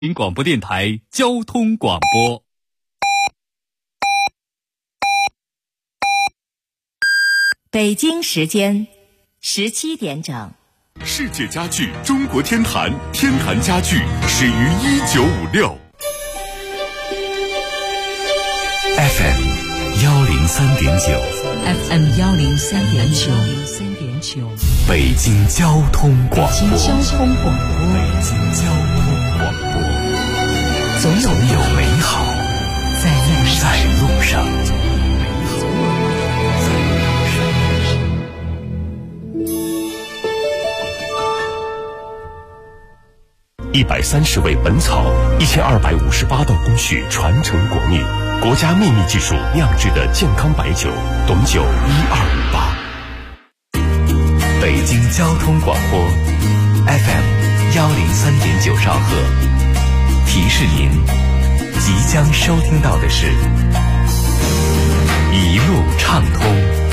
广播电台交通广播。 北京时间17点整。 世界家具中国天坛，天坛家具始于1956。 FM 103.9 FM 103.9， 北京交通广播。 北京交通广播，总有美好在路上。130味本草，1258道工序传承国秘，国家秘密技术酿制的健康白酒，董酒1258。北京交通广播 FM 103.9兆赫，提示您即将收听到的是一路畅通。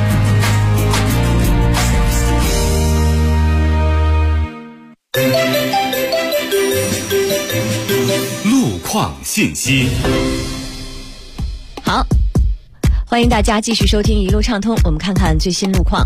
路况信息。 好，欢迎大家继续收听一路畅通，我们看看最新路况。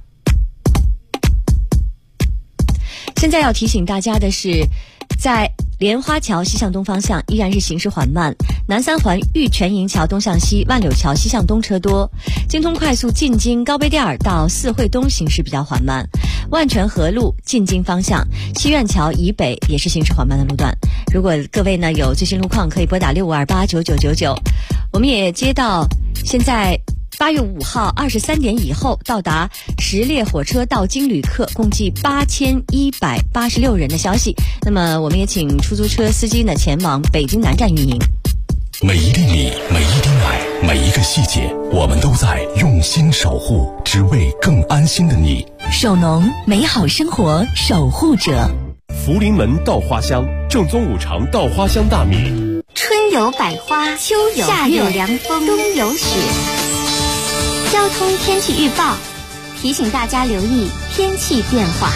现在要提醒大家的是，在莲花桥西向东方向依然是行驶缓慢，南三环玉泉营桥东向西，万柳桥西向东车多，京通快速进京高碑店儿到四惠东行驶比较缓慢，万泉河路进京方向西苑桥以北也是行驶缓慢的路段。如果各位呢有最新路况，可以拨打65289999。我们也接到现在8月5号23点以后到达10列火车到京旅客共计8186人的消息。那么我们也请出租车司机呢前往北京南站运营。 每一粒米，每一滴奶，每一个细节，我们都在用心守护，只为更安心的你。 首农，美好生活守护者。 福临门稻花香，正宗五常稻花香大米。 春有百花，秋有夏有凉风，冬有雪。交通天气预报提醒大家留意天气变化。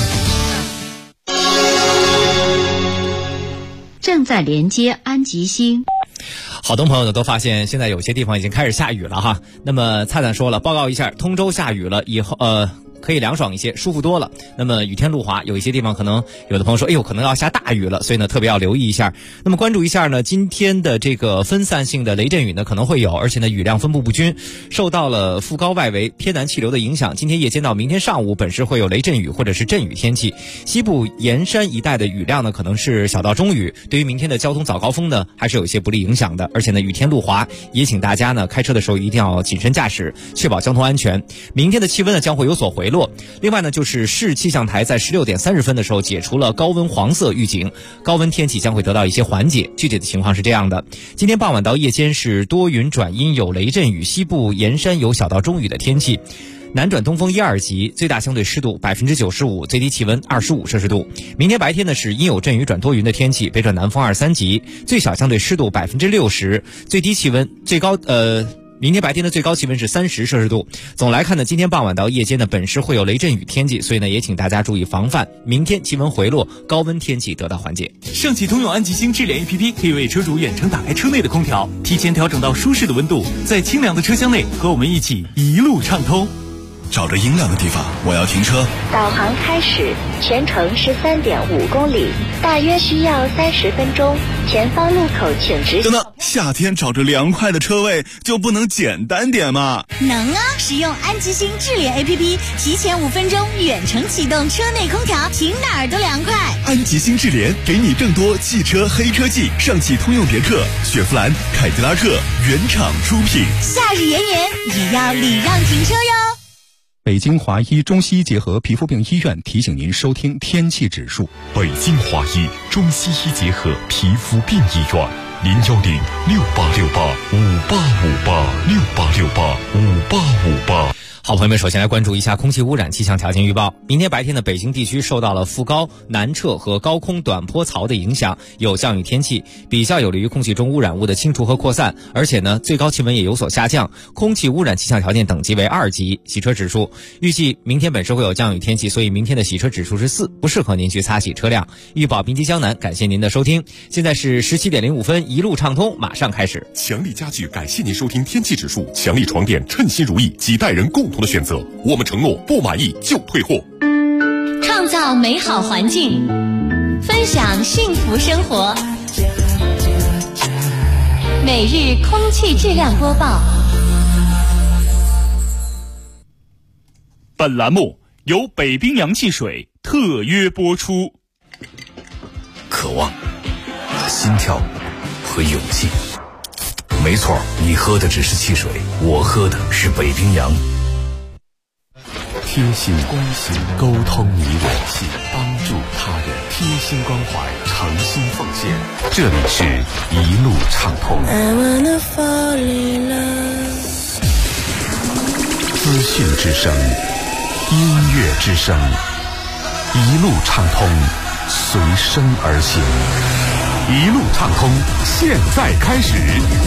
正在连接安吉星。 好多朋友呢都发现现在有些地方已经开始下雨了哈。那么灿灿说了，报告一下，通州下雨了，以后可以凉爽一些，舒服多了。那么雨天路滑，有一些地方可能有的朋友说，哎呦，可能要下大雨了，所以呢特别要留意一下。那么关注一下呢，今天的这个分散性的雷阵雨呢可能会有，而且呢雨量分布不均，受到了副高外围偏南气流的影响，今天夜间到明天上午本市会有雷阵雨或者是阵雨天气。西部沿山一带的雨量呢可能是小到中雨，对于明天的交通早高峰呢还是有一些不利影响的。而且呢雨天路滑，也请大家呢开车的时候一定要谨慎驾驶，确保交通安全。明天的气温呢将会有所回落。另外呢，就是市气象台在16点30分的时候解除了高温黄色预警，高温天气将会得到一些缓解。具体的情况是这样的：今天傍晚到夜间是多云转阴，有雷阵雨，西部沿山有小到中雨的天气。南转东风1、2级，最大相对湿度95%，最低气温25摄氏度。明天白天呢是阴有阵雨转多云的天气，北转南风2、3级，最小相对湿度60%，最低气温明天白天的最高气温是30摄氏度。总来看呢，今天傍晚到夜间呢本市会有雷阵雨天气，所以呢也请大家注意防范。明天气温回落，高温天气得到缓解。 上汽通用安吉星智联 APP 可以为车主远程打开车内的空调，提前调整到舒适的温度，在清凉的车厢内和我们一起一路畅通。 找着阴凉的地方，我要停车。 导航开始，全程13.5公里，大约需要30分钟。前方路口请直行。 等等，夏天找着凉快的车位就不能简单点吗？ 能啊！使用安吉星智联 APP， 提前5分钟远程启动车内空调，停哪儿都凉快。 安吉星智联给你更多汽车黑科技，上汽通用别克、雪佛兰、凯迪拉克原厂出品。 夏日炎炎也要礼让停车哟。 北京华医中西医结合皮肤病医院提醒您收听天气指数。 北京华医中西医结合皮肤病医院，01068685858，68685858。 好朋友们，首先来关注一下空气污染气象条件预报。明天白天的北京地区受到了副高、南撤和高空短波槽的影响，有降雨天气，比较有利于空气中污染物的清除和扩散。而且呢，最高气温也有所下降，空气污染气象条件等级为2级。洗车指数预计明天本市会有降雨天气，所以明天的洗车指数是4，不适合您去擦洗车辆。预报滨吉江南，感谢您的收听。现在是17:05，一路畅通，马上开始。 强力家具感谢您收听天气指数，强力床垫称心如意，几代人共同的选择。我们承诺不满意就退货。 创造美好环境，分享幸福生活。每日空气质量播报。 本栏目由北冰洋汽水特约播出。 渴望、心跳和勇气。没错，你喝的只是汽水，我喝的是北冰洋。贴心关心，沟通你我，帮助他人，贴心关怀，诚心奉献。这里是一路畅通。资讯之声，音乐之声，一路畅通，随声而行。一路畅通，现在开始。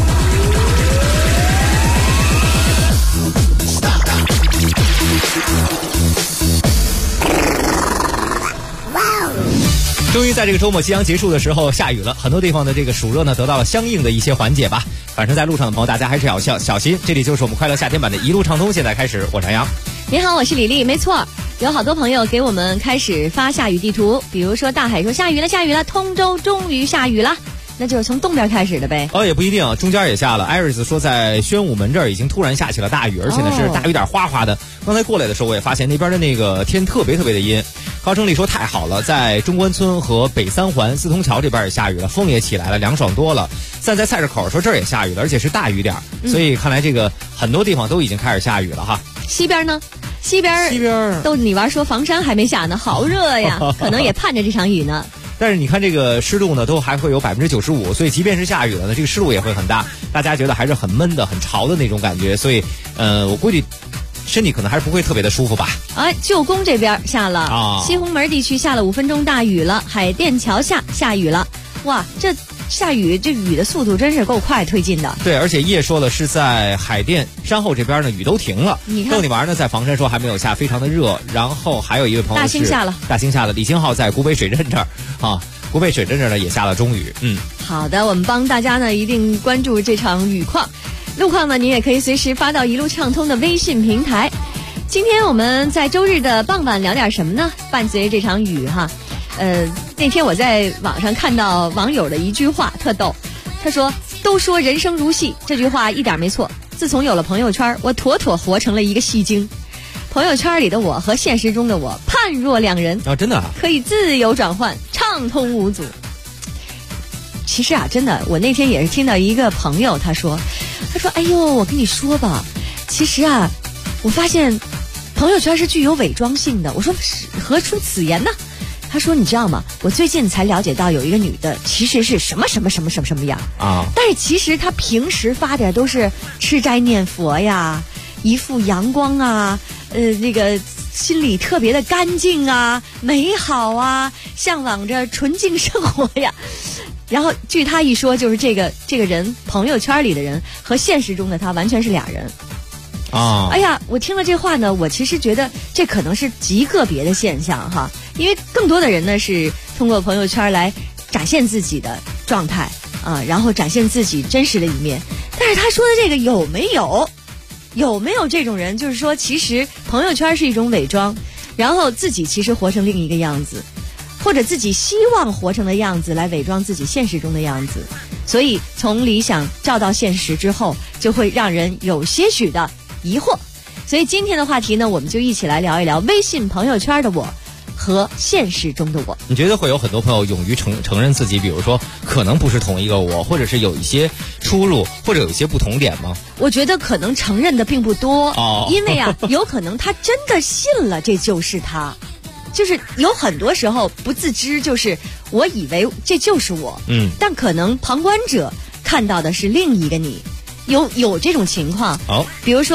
终于在这个周末即将结束的时候下雨了，很多地方的这个暑热呢得到了相应的一些缓解吧。反正在路上的朋友大家还是要小心。这里就是我们快乐夏天版的一路畅通，现在开始，我张扬。 你好，我是李丽。没错，有好多朋友给我们开始发下雨地图，比如说大海说下雨了，通州终于下雨了，那就是从东边开始的呗。 也不一定，中间也下了。艾瑞斯说在宣武门这儿已经突然下起了大雨，而且呢是大雨点哗哗的。刚才过来的时候我也发现那边的那个天特别的阴。高胜利说太好了，在中关村和北三环四通桥这边也下雨了，风也起来了，凉爽多了。站在菜市口说这儿也下雨了，而且是大雨点，所以看来这个很多地方都已经开始下雨了哈。 西边呢？西边逗你玩说房山还没下呢，好热呀，可能也盼着这场雨呢。 但是你看这个湿度呢都还会有95%，所以即便是下雨了呢，这个湿度也会很大，大家觉得还是很闷的很潮的那种感觉，所以我估计身体可能还是不会特别的舒服吧。 旧宫这边下了，西红门地区下了5分钟大雨了，海淀桥下雨了。哇，这下雨这雨的速度真是够快推进的。对， 而且叶说了是在海淀山后这边呢雨都停了。 你看逗你玩呢，在房山说还没有下，非常的热。然后还有一位朋友是大兴下了，李兴浩在古北水镇这儿古北水镇这儿呢也下了中雨。 好的，我们帮大家呢一定关注这场雨况。路况呢，你也可以随时发到一路畅通的微信平台。今天我们在周日的傍晚聊点什么呢？伴随这场雨哈，那天我在网上看到网友的一句话特逗，他说：“都说人生如戏，这句话一点没错。自从有了朋友圈，我妥妥活成了一个戏精。朋友圈里的我和现实中的我判若两人真的可以自由转换，畅通无阻。”其实真的，我那天也是听到一个朋友他说，哎呦，我跟你说吧，其实我发现朋友圈是具有伪装性的。我说何出此言呢？他说你知道吗？我最近才了解到有一个女的其实是什么样但是其实她平时发的都是吃斋念佛呀，一副阳光那个心里特别的干净美好向往着纯净生活呀。然后据他一说，就是这个人朋友圈里的人和现实中的他完全是俩人哎呀，我听了这话呢，我其实觉得这可能是极个别的现象哈，因为更多的人呢是通过朋友圈来展现自己的状态然后展现自己真实的一面。但是他说的这个有没有这种人，就是说其实朋友圈是一种伪装，然后自己其实活成另一个样子，或者自己希望活成的样子来伪装自己现实中的样子，所以从理想照到现实之后，就会让人有些许的疑惑。所以今天的话题呢，我们就一起来聊一聊微信朋友圈的我和现实中的我。 你觉得会有很多朋友勇于承认自己，比如说可能不是同一个我，或者是有一些出入，或者有一些不同点吗？ 我觉得可能承认的并不多因为有可能他真的信了这就是他，就是有很多时候不自知，就是我以为这就是我但可能旁观者看到的是另一个你。有这种情况比如说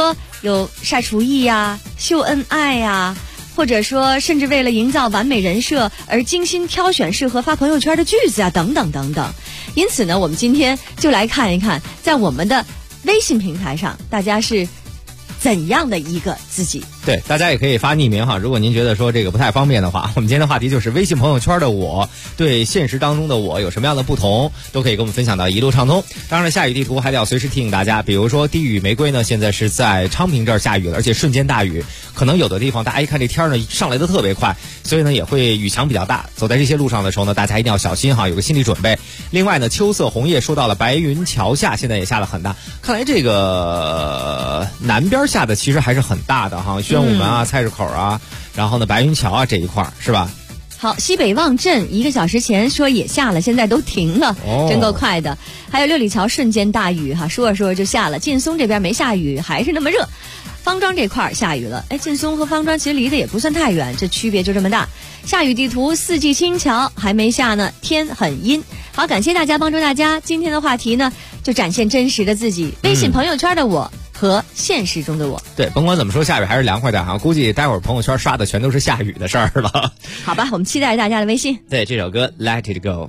有晒厨艺呀、秀恩爱呀，或者说甚至为了营造完美人设而精心挑选适合发朋友圈的句子啊，等等等等。因此呢，我们今天就来看一看，在我们的微信平台上，大家是怎样的一个自己。 对，大家也可以发匿名哈，如果您觉得说这个不太方便的话，我们今天的话题就是微信朋友圈的我对现实当中的我有什么样的不同，都可以跟我们分享到一路畅通。当然下雨地图还得要随时提醒大家，比如说低雨玫瑰呢，现在是在昌平这儿下雨了，而且瞬间大雨，可能有的地方大家一看这天呢上来的特别快，所以呢也会雨强比较大，走在这些路上的时候呢，大家一定要小心哈，有个心理准备。另外呢，秋色红叶说到了白云桥下，现在也下了很大，看来这个南边下的其实还是很大的哈，宣武门啊、菜市口啊，然后呢白云桥啊这一块是吧？ 好，西北望镇1个小时前说也下了，现在都停了，真够快的。还有六里桥瞬间大雨哈，说着说着就下了。劲松这边没下雨，还是那么热。方庄这块下雨了，劲松和方庄其实离得也不算太远，这区别就这么大。下雨地图四季青桥还没下呢，天很阴。好，感谢大家帮助大家。今天的话题呢，就展现真实的自己，微信朋友圈的我和现实中的我。 对，甭管怎么说，下雨还是凉快点哈。估计待会儿朋友圈刷的全都是下雨的事儿了。 好吧，我们期待大家的微信。 对，这首歌 Let It Go。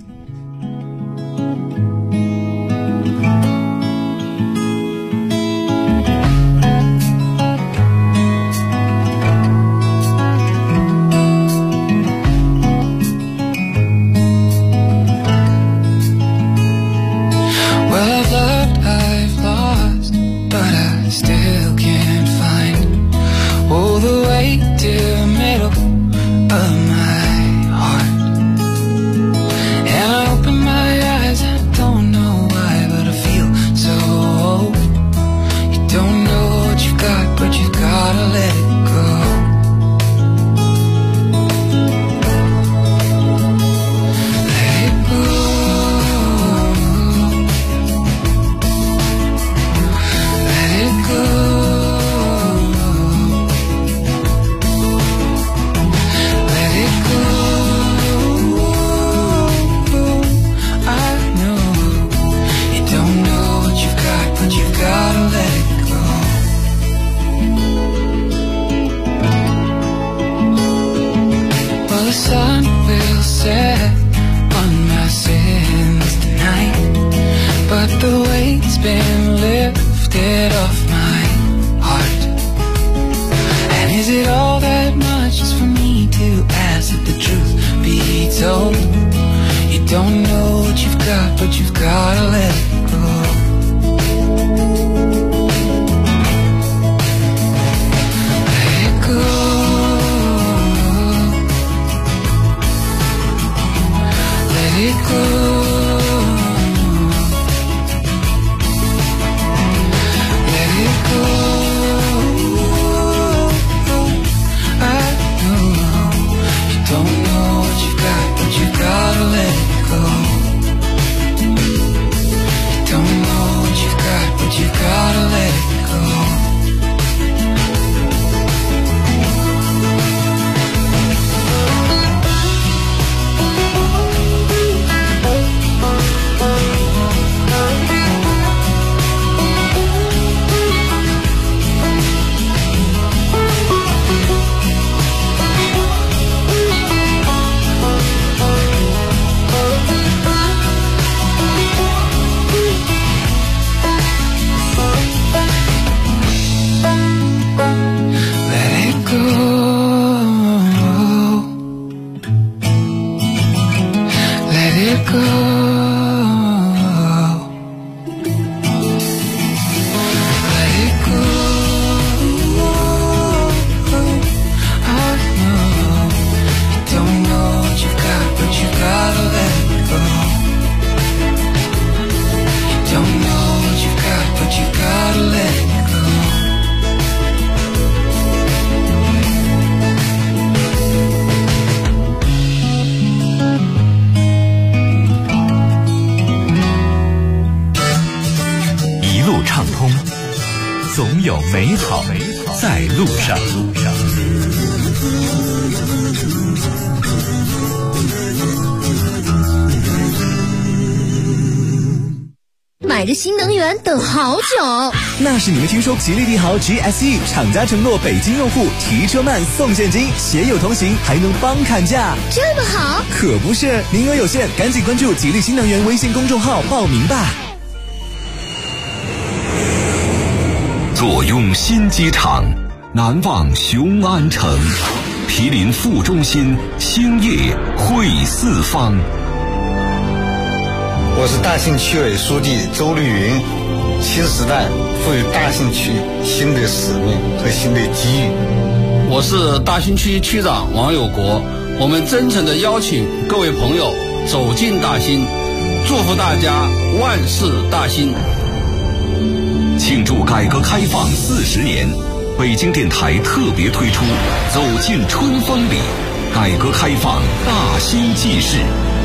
总有美好在路上。 买着新能源等好久。 那是你没听说吉利帝豪 GSE 厂家承诺北京用户提车慢送现金，携友同行还能帮砍价， 这么好？ 可不是，名额有限，赶紧关注吉利新能源微信公众号报名吧。 坐拥新机场，难忘雄安城，毗邻副中心，兴业汇四方。 我是大兴区委书记周绿云，新时代赋予大兴区新的使命和新的机遇。 我是大兴区区长王有国，我们真诚地邀请各位朋友走进大兴，祝福大家万事大兴。 庆祝改革开放40年，北京电台特别推出《走进春风里》，改革开放大兴纪事。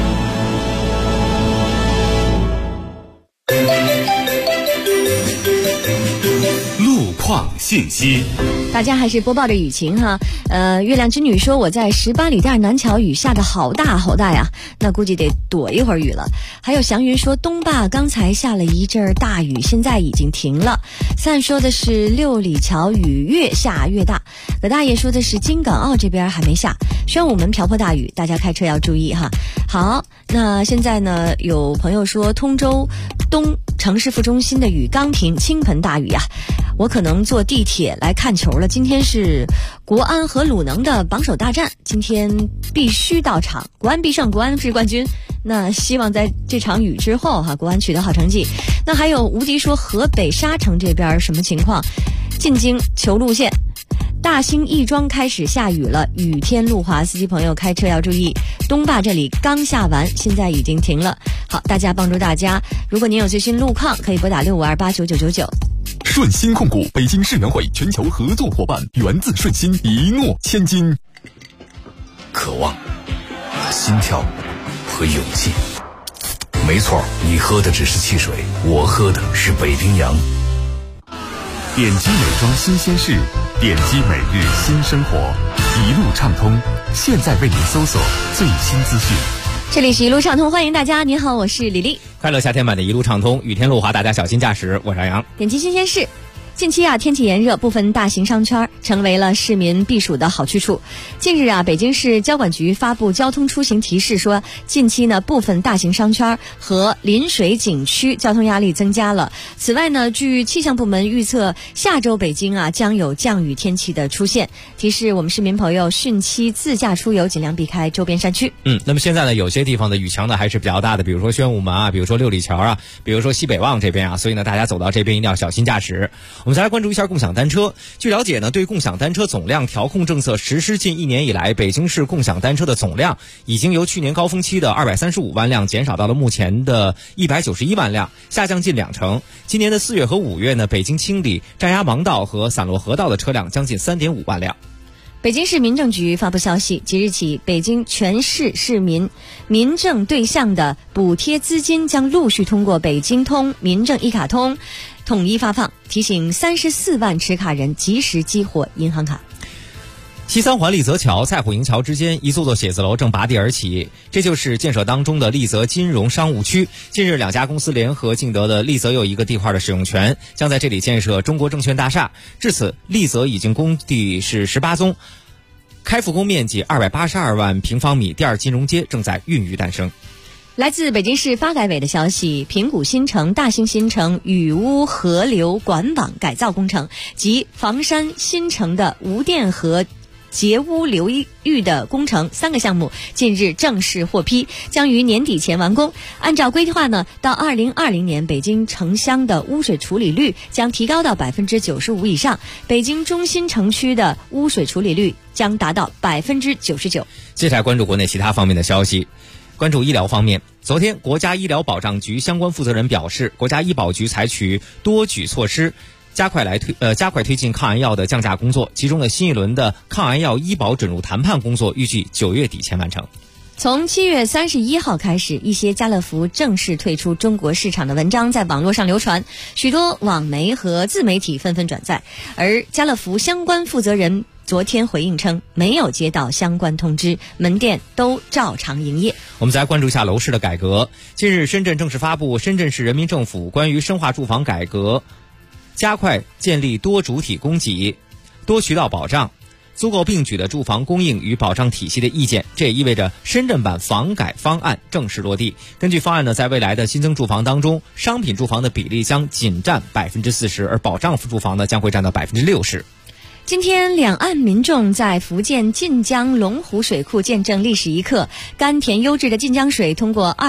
路况信息， 大家还是播报着雨情哈。月亮之女说我在18里店南桥雨下的好大好大呀，那估计得躲一会儿雨了。还有祥云说东坝刚才下了一阵大雨，现在已经停了。散说的是6里桥雨越下越大。葛大爷说的是京港澳这边还没下，宣武门瓢泼大雨，大家开车要注意哈。好，那现在呢，有朋友说通州东城市副中心的雨刚停，倾盆大雨呀。我可能坐地铁来看球了。今天是国安和鲁能的榜首大战，今天必须到场，国安必胜，国安是冠军。那希望在这场雨之后国安取得好成绩。那还有无敌说河北沙城这边什么情况？进京求路线。大兴亦庄开始下雨了，雨天路滑，司机朋友开车要注意。东坝这里刚下完，现在已经停了。好，大家帮助大家，如果您有最新路况，可以拨打65289999。 顺心控股北京世园会全球合作伙伴，源自顺心，一诺千金。 渴望、心跳和勇气。没错，你喝的只是汽水，我喝的是北冰洋。 点击美妆新鲜事，点击每日新生活，一路畅通，现在为您搜索最新资讯。 这里是一路畅通，欢迎大家，您好，我是李丽。 快乐夏天版的一路畅通，雨天路滑，大家小心驾驶。我是杨洋。 点击新鲜事。近期天气炎热，部分大型商圈成为了市民避暑的好去处。近日北京市交管局发布交通出行提示说，近期呢部分大型商圈和临水景区交通压力增加了。此外呢，据气象部门预测，下周北京将有降雨天气的出现，提示我们市民朋友汛期自驾出游尽量避开周边山区。 那么现在呢，有些地方的雨强呢还是比较大的，比如说宣武门比如说6里桥比如说西北旺这边所以呢大家走到这边一定要小心驾驶。我们再来关注一下共享单车。据了解呢，对共享单车总量调控政策实施近1年以来，北京市共享单车的总量已经由去年高峰期的235万辆减少到了目前的191万辆，下降近20%。今年的4月和5月呢，北京清理占压盲道和散落河道的车辆将近3.5万辆。 北京市民政局发布消息，即日起，北京全市市民民政对象的补贴资金将陆续通过北京通、民政一卡通统一发放，提醒34万持卡人及时激活银行卡。 西三环丽泽桥蔡虎营桥之间一座写字楼正拔地而起，这就是建设当中的丽泽金融商务区。近日2家公司联合竞得的丽泽有一个地块的使用权，将在这里建设中国证券大厦。至此，丽泽已经工地是18宗，开复工面积282万平方米，第二金融街正在孕育诞生。 来自北京市发改委的消息，平谷新城、大兴新城雨污河流管网改造工程及房山新城的无电河截污流域的工程3个项目近日正式获批，将于年底前完工。按照规划呢，到2020年，北京城乡的污水处理率将提高到95%以上，北京中心城区的污水处理率将达到99%。 接下来关注国内其他方面的消息。关注医疗方面，昨天国家医疗保障局相关负责人表示，国家医保局采取多举措施，加快推进抗癌药的降价工作，其中的新一轮的抗癌药医保准入谈判工作预计9月底前完成。 从7月31号开始，一些家乐福正式退出中国市场的文章在网络上流传，许多网媒和自媒体纷纷转载，而家乐福相关负责人昨天回应称没有接到相关通知，门店都照常营业。 我们再来关注一下楼市的改革。近日，深圳正式发布深圳市人民政府关于深化住房改革、加快建立多主体供给、多渠道保障、足够并举的住房供应与保障体系的意见，这也意味着深圳版房改方案正式落地。根据方案呢，在未来的新增住房当中，商品住房的比例将仅占40%，而保障住房呢将会占到60%。 今天，两岸民众在福建晋江龙湖水库见证历史一刻，甘甜优质的晋江水通过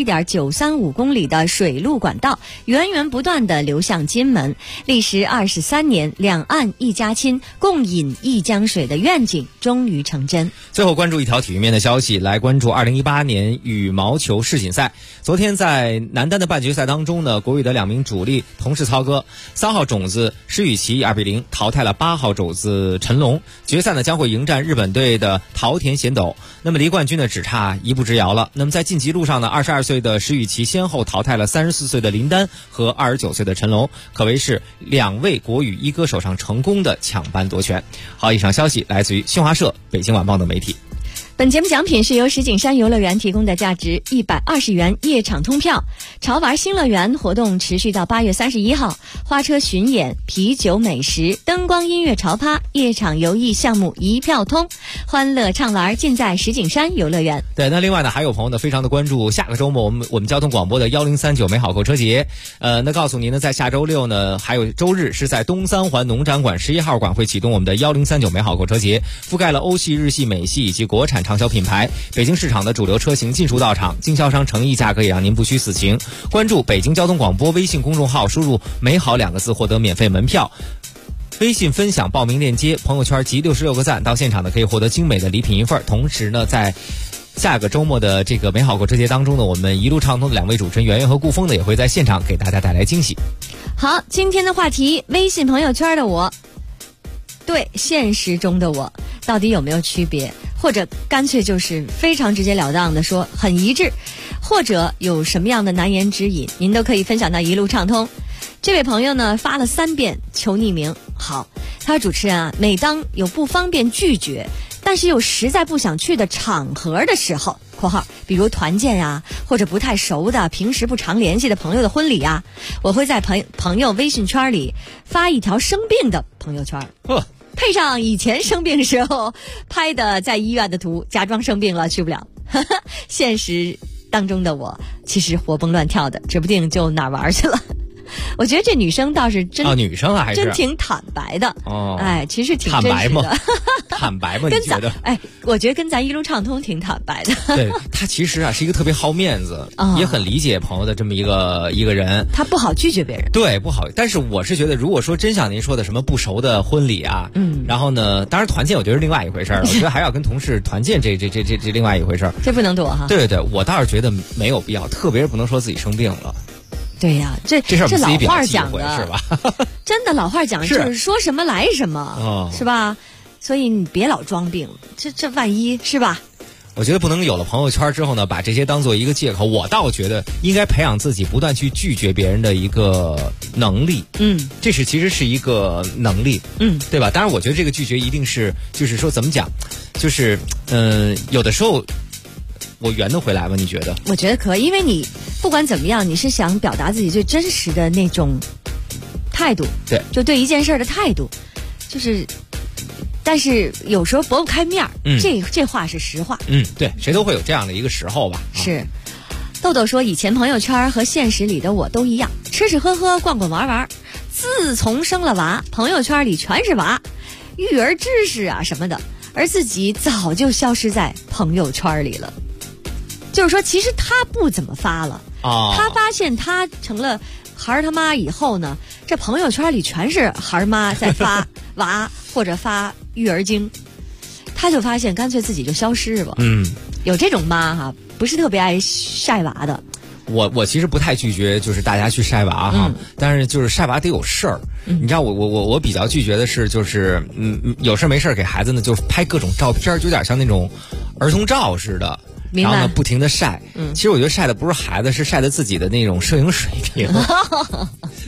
27.935公里的水路管道，源源不断地流向金门。历时23年，两岸一家亲，共饮一江水的愿景终于成真。 最后关注一条体育面的消息，来关注2018年羽毛球世锦赛。昨天在男单的半决赛当中呢，国羽的2名主力同时操戈，3号种子施雨琦2-0淘汰了8号种子陈龙。决赛呢将会迎战日本队的桃田贤斗，那么离冠军呢只差1步之遥了。那么在晋级路上呢，22岁的施雨琦先后淘汰了34岁的林丹和29岁的陈龙，可谓是2位国羽一哥手上成功的抢班夺权。好，以上消息来自于新华社、北京晚报等媒体。 本节目奖品是由石景山游乐园提供的价值120元夜场通票。潮玩新乐园活动持续到8月31号，花车巡演、啤酒美食、灯光音乐潮趴、夜场游艺项目一票通，欢乐畅玩尽在石景山游乐园。 对，那另外呢，还有朋友呢非常的关注下个周末我们交通广播的1039美好购车节。那告诉您呢，在下周六呢，还有周日是在东三环农展馆11号馆会启动我们的1039美好购车节，覆盖了欧系、日系、美系以及国产畅销品牌，北京市场的主流车型尽数到场，经销商诚意，价格也让您不虚此行。关注北京交通广播微信公众号，输入美好2个字获得免费门票，微信分享报名链接，朋友圈集66个赞，到现场呢可以获得精美的礼品一份。同时呢，在下个周末的这个美好购车节当中呢，我们一路畅通的2位主持人圆圆和顾峰呢也会在现场给大家带来惊喜。 好，今天的话题，微信朋友圈的我对现实中的我到底有没有区别，或者干脆就是非常直截了当的说很一致，或者有什么样的难言之隐，您都可以分享到一路畅通。这位朋友呢发了3遍求匿名。好，他说主持人啊，每当有不方便拒绝但是又实在不想去的场合的时候（括号比如团建啊，或者不太熟的平时不常联系的朋友的婚礼啊），我会在朋友微信圈里发一条生病的朋友圈，配上以前生病时候拍的在医院的图，假装生病了去不了。现实当中的我其实活蹦乱跳的，指不定就哪玩去了。我觉得这女生倒是真女生啊，还是真挺坦白的哦。 哎，其实挺真实的。 坦白吗？坦白吗？你觉得？ 哎，我觉得跟咱一路畅通挺坦白的。 对，他其实啊是一个特别好面子，也很理解朋友的这么一个人。 他不好拒绝别人。 对，不好。但是我是觉得，如果说真像您说的什么不熟的婚礼啊，然后呢，当然团建我觉得是另外一回事儿。我觉得还要跟同事团建这另外一回事儿。 这不能躲哈。 对，我倒是觉得没有必要，特别是不能说自己生病了。 对呀，这事儿这老话讲的是吧？ 真的老话讲就是说什么来什么，是吧？所以你别老装病，这万一是吧？ 我觉得不能有了朋友圈之后呢，把这些当做一个借口。我倒觉得应该培养自己不断去拒绝别人的一个能力。这其实是一个能力。对吧？当然，我觉得这个拒绝一定是，就是说怎么讲，就是有的时候。我圆得回来吗？你觉得？ 我觉得可以，因为你不管怎么样，你是想表达自己最真实的那种态度， 对， 就对一件事的态度，就是，但是有时候驳不开面儿，这话是实话， 对，谁都会有这样的一个时候吧。 是，豆豆说，以前朋友圈和现实里的我都一样，吃吃喝喝，逛逛玩玩，自从生了娃，朋友圈里全是娃，育儿知识啊什么的，而自己早就消失在朋友圈里了。就是说，其实他不怎么发了。他发现他成了孩儿他妈以后呢，这朋友圈里全是孩儿妈在发娃或者发育儿经，他就发现干脆自己就消失吧。有这种妈哈，不是特别爱晒娃的。 我其实不太拒绝，就是大家去晒娃哈，但是就是晒娃得有事儿。你知道我比较拒绝的是，就是有事没事给孩子呢就拍各种照片，就有点像那种儿童照似的。然后呢，不停的晒。其实我觉得晒的不是孩子，是晒的自己的那种摄影水平。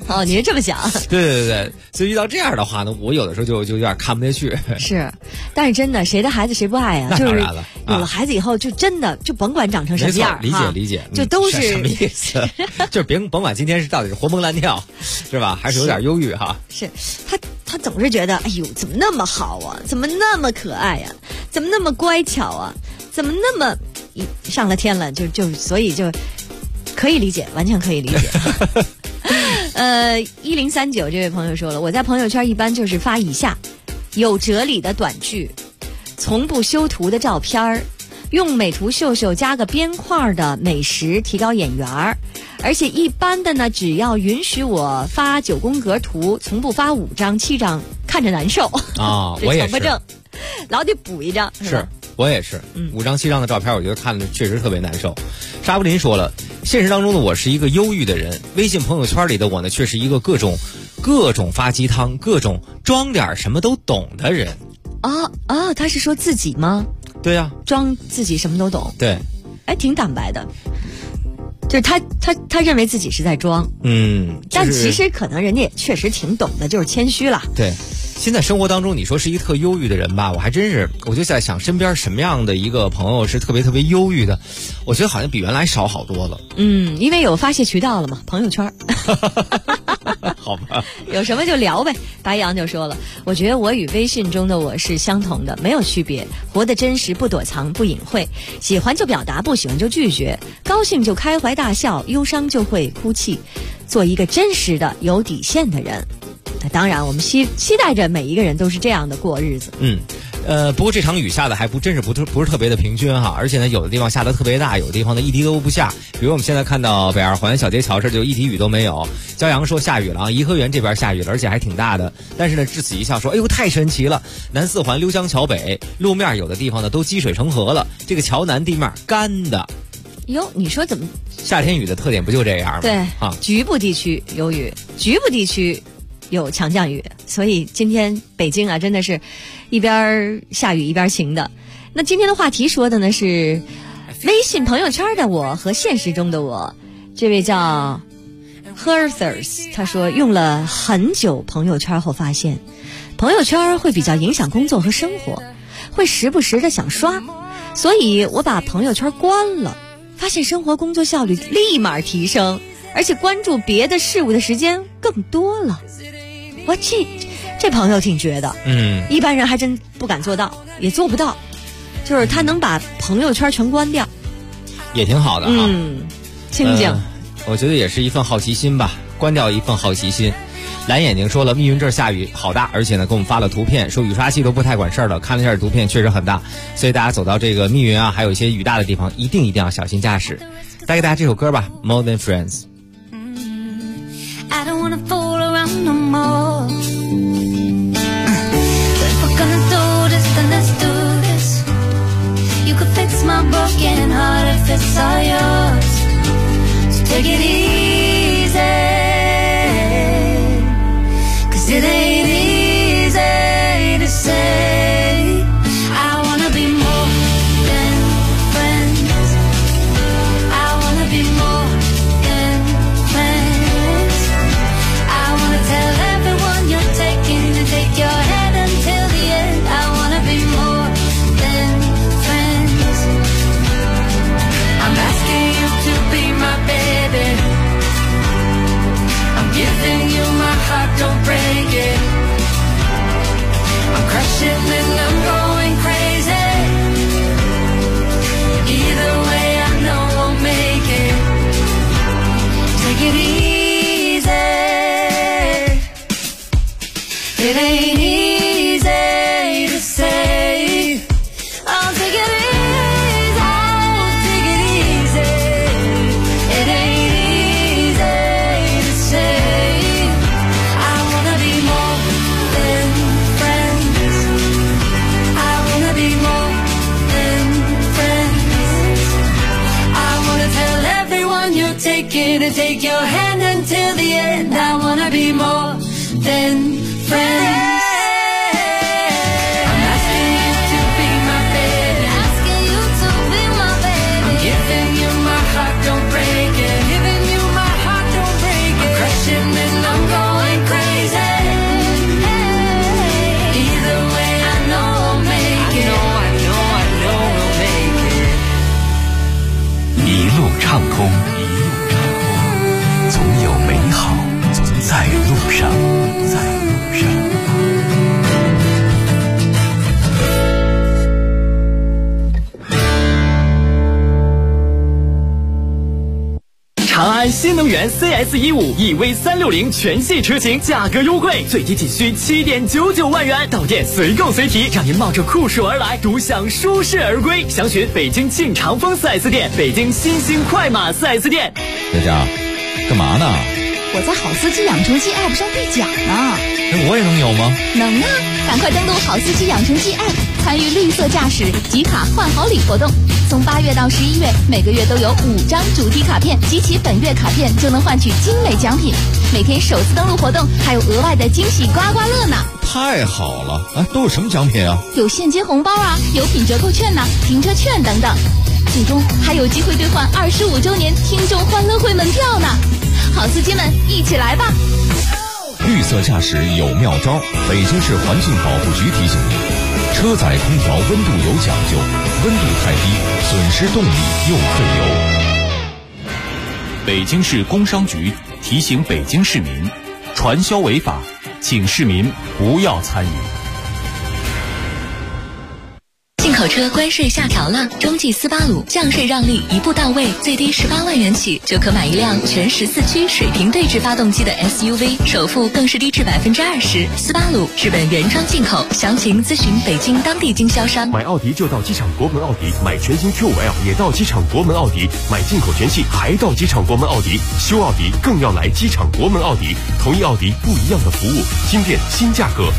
哦，你是这么想？ 对，所以遇到这样的话呢，我有的时候就有点看不下去。 是，但是真的，谁的孩子谁不爱呀？就是有了孩子以后，就真的就甭管长成什么样， 理解， 就都是什么意思？就是甭管今天到底是活蹦乱跳，是吧？还是有点忧郁哈？ 是他总是觉得，哎呦，怎么那么好啊？怎么那么可爱呀？怎么那么乖巧啊？怎么那么上了天了？所以就可以理解，完全可以理解。1039这位朋友说了，我在朋友圈一般就是发以下有哲理的短句，从不修图的照片，用美图秀秀加个边框的美食提高眼缘，而且一般的呢，只要允许我发9宫格图，从不发5张7张，看着难受啊。我也是， 强迫症，老得补一张。 是我也是，5张7张的照片，我觉得看着确实特别难受。沙布林说了，现实当中的我是一个忧郁的人，微信朋友圈里的我呢，却是一个各种发鸡汤、各种装点什么都懂的人。 他是说自己吗？ 对呀， 装自己什么都懂。 对， 挺坦白的。就是他认为自己是在装，但其实可能人家也确实挺懂的，就是谦虚了。 对，现在生活当中你说是一个特忧郁的人吧，我还真是，我就在想身边什么样的一个朋友是特别忧郁的，我觉得好像比原来少好多了。 因为有发泄渠道了嘛，朋友圈。 好吧， 有什么就聊呗。白羊就说了，我觉得我与微信中的我是相同的，没有区别，活得真实，不躲藏，不隐晦，喜欢就表达，不喜欢就拒绝，高兴就开怀大笑，忧伤就会哭泣，做一个真实的有底线的人。那当然我们期待着每一个人都是这样的过日子。 不过这场雨下的还不是特别的平均哈，而且呢有的地方下的特别大，有的地方呢一滴都不下。比如我们现在看到北二环小街桥这就一滴雨都没有。骄阳说下雨了啊，颐和园这边下雨了，而且还挺大的。但是呢至此一笑说，哎呦太神奇了，南四环溜江桥北路面有的地方呢都积水成河了，这个桥南地面干的。 哟，你说怎么夏天雨的特点不就这样吗？ 对啊，局部地区有雨，局部地区有强降雨，所以今天北京啊真的是一边下雨一边晴的。那今天的话题说的呢是微信朋友圈的我和现实中的我。这位叫 Herthers 他说，用了很久朋友圈后发现朋友圈会比较影响工作和生活，会时不时的想刷，所以我把朋友圈关了，发现生活工作效率立马提升，而且关注别的事物的时间更多了。我这朋友挺绝的，一般人还真不敢做到，也做不到，就是他能把朋友圈全关掉， 也挺好的哈。 清静， 我觉得也是一份好奇心吧，关掉一份好奇心。蓝眼睛说了，密云这儿下雨好大，而且呢给我们发了图片，说雨刷器都不太管事儿了，看了一下图片确实很大，所以大家走到这个密云啊，还有一些雨大的地方，一定要小心驾驶。带给大家这首歌吧， More Than Friends。I don't wanna fool around no more. If we're gonna do this, then let's do this. You could fix my broken heart if it's all yours. So take it easy, 'cause it ain't easy to say. I wanna be more than friends. I wanna be more than friends. I wanna tell everyone you're taking to take your hand until the end. I wanna be more than friends. I'm asking you to be my baby. I'm giving you my heart, don't break it. I'm crushing and I'm going crazy. Either way I know we'll make it. Take it easy. It ain't easy to say. I'll take it easy. I'll take it easy. It ain't easy to say. I wanna be more than friends. I wanna be more than friends. I wanna tell everyone you're taking and take your hand until the end. I wanna be more than friends. I'm asking you to be my baby. Asking you to be my baby. I'm giving you my heart, don't break it. Giving you my heart, don't break it. I'm crushing and I'm 款新能源 CS15 EV360全系车型价格优惠，最低仅需7.99万元，到店随购随提，让您冒着酷暑而来，独享舒适而归。详询北京庆长丰 4S 店、北京新兴快马 4S 店。 佳佳，干嘛呢？ 我在好司机养成记 App 上兑奖呢。 我也能有吗？ 能啊！赶快登录好司机养成记 App， 参与绿色驾驶集卡换好礼活动。从8月到11月，每个月都有5张主题卡片，集齐本月卡片就能换取精美奖品。每天首次登录活动还有额外的惊喜刮刮乐呢！ 太好了！都有什么奖品啊？ 有现金红包啊，有品折扣券呐，停车券等等。最终还有机会兑换25周年听众欢乐会门票呢！好司机们，一起来吧！ 绿色驾驶有妙招，北京市环境保护局提醒您：车载空调温度有讲究，温度太低，损失动力又费油。 北京市工商局提醒北京市民，传销违法，请市民不要参与。 进口车关税下调了，中继斯巴鲁降税让利一步到位，最低18万元起就可买一辆全14驱水平对置发动机的 SUV， 首付更是低至20%。斯巴鲁日本原装进口，详情咨询北京当地经销商。 买奥迪就到机场国门奥迪，买全新 Q5L 也到机场国门奥迪，买进口全系还到机场国门奥迪，修奥迪更要来机场国门奥迪，同一奥迪不一样的服务，新店新价格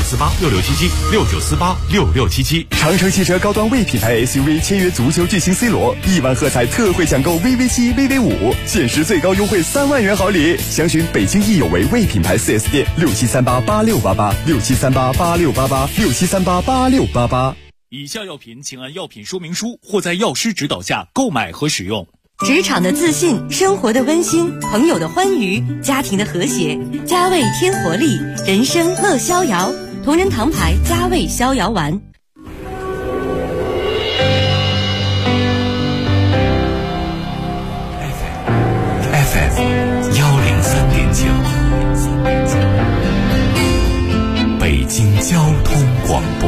，69486677，69486677。 长城汽车高端 V 品牌 SUV 签约足球巨星 C 罗，1万喝彩特惠抢购 VV7、VV5，限时最高优惠3万元好礼。详询北京易有为 V 品牌 4S 店，67388688，67388688，67388688。 以下药品请按药品说明书或在药师指导下购买和使用。 职场的自信，生活的温馨，朋友的欢愉，家庭的和谐。佳味添活力，人生乐逍遥。同仁堂牌佳味逍遥丸。 FM 103.9，北京交通广播。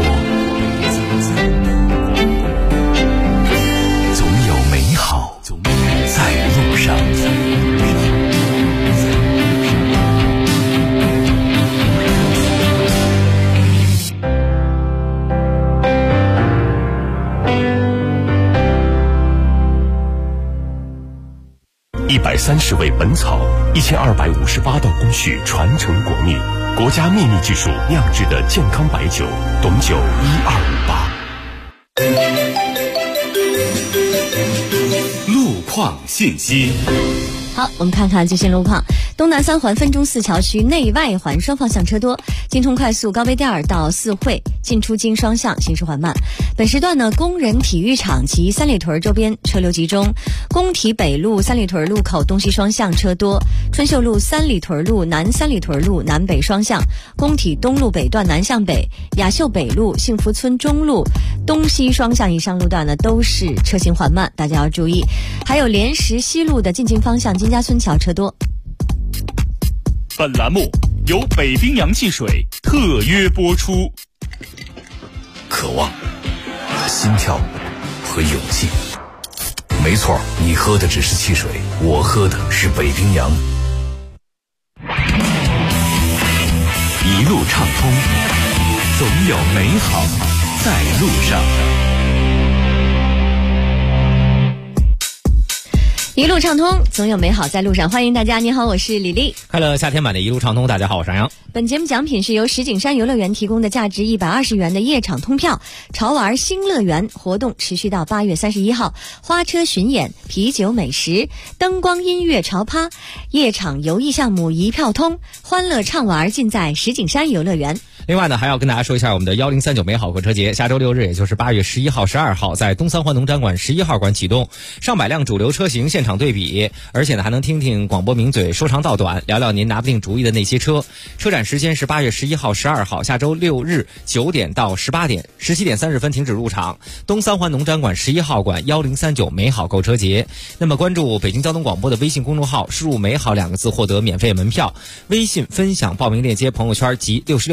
总有美好在路上。130味本草，1258道工序传承国秘，国家秘密技术酿制的健康白酒，董酒1258。路况信息。 好，我们看看最新路况。东南3环分钟寺桥区内外环双方向车多，京通快速高碑店到四惠进出京双向行驶缓慢。本时段呢，工人体育场及三里屯周边车流集中，工体北路三里屯路口东西双向车多，春秀路三里屯路南三里屯路南北双向，工体东路北段南向北，雅秀北路幸福村中路东西双向以上路段呢都是车行缓慢，大家要注意。还有莲石西路的进京方向金家村桥车多。 本栏目由北冰洋汽水特约播出。 渴望、心跳和勇气。没错，你喝的只是汽水，我喝的是北冰洋。 一路畅通，总有美好在路上。 一路畅通，总有美好在路上。欢迎大家，你好，我是李丽。 快乐夏天版的一路畅通，大家好，我是杨洋。 本节目奖品是由石景山游乐园提供的价值120元的夜场通票，潮玩新乐园活动持续到8月31号，花车巡演、啤酒美食、灯光音乐潮趴、夜场游艺项目一票通，欢乐畅玩尽在石景山游乐园。 另外呢，还要跟大家说一下我们的1039美好购车节，下周6日，也就是8月11号、12号，在东三环农展馆11号馆启动，上百辆主流车型现场对比，而且呢还能听听广播名嘴说长道短，聊聊您拿不定主意的那些车。车展时间是8月11号、12号，下周6日9点到18点，17点30分停止入场。东三环农展馆11号馆1039美好购车节。那么关注北京交通广播的微信公众号，输入美好2个字获得免费门票，微信分享报名链接朋友圈及66个赞，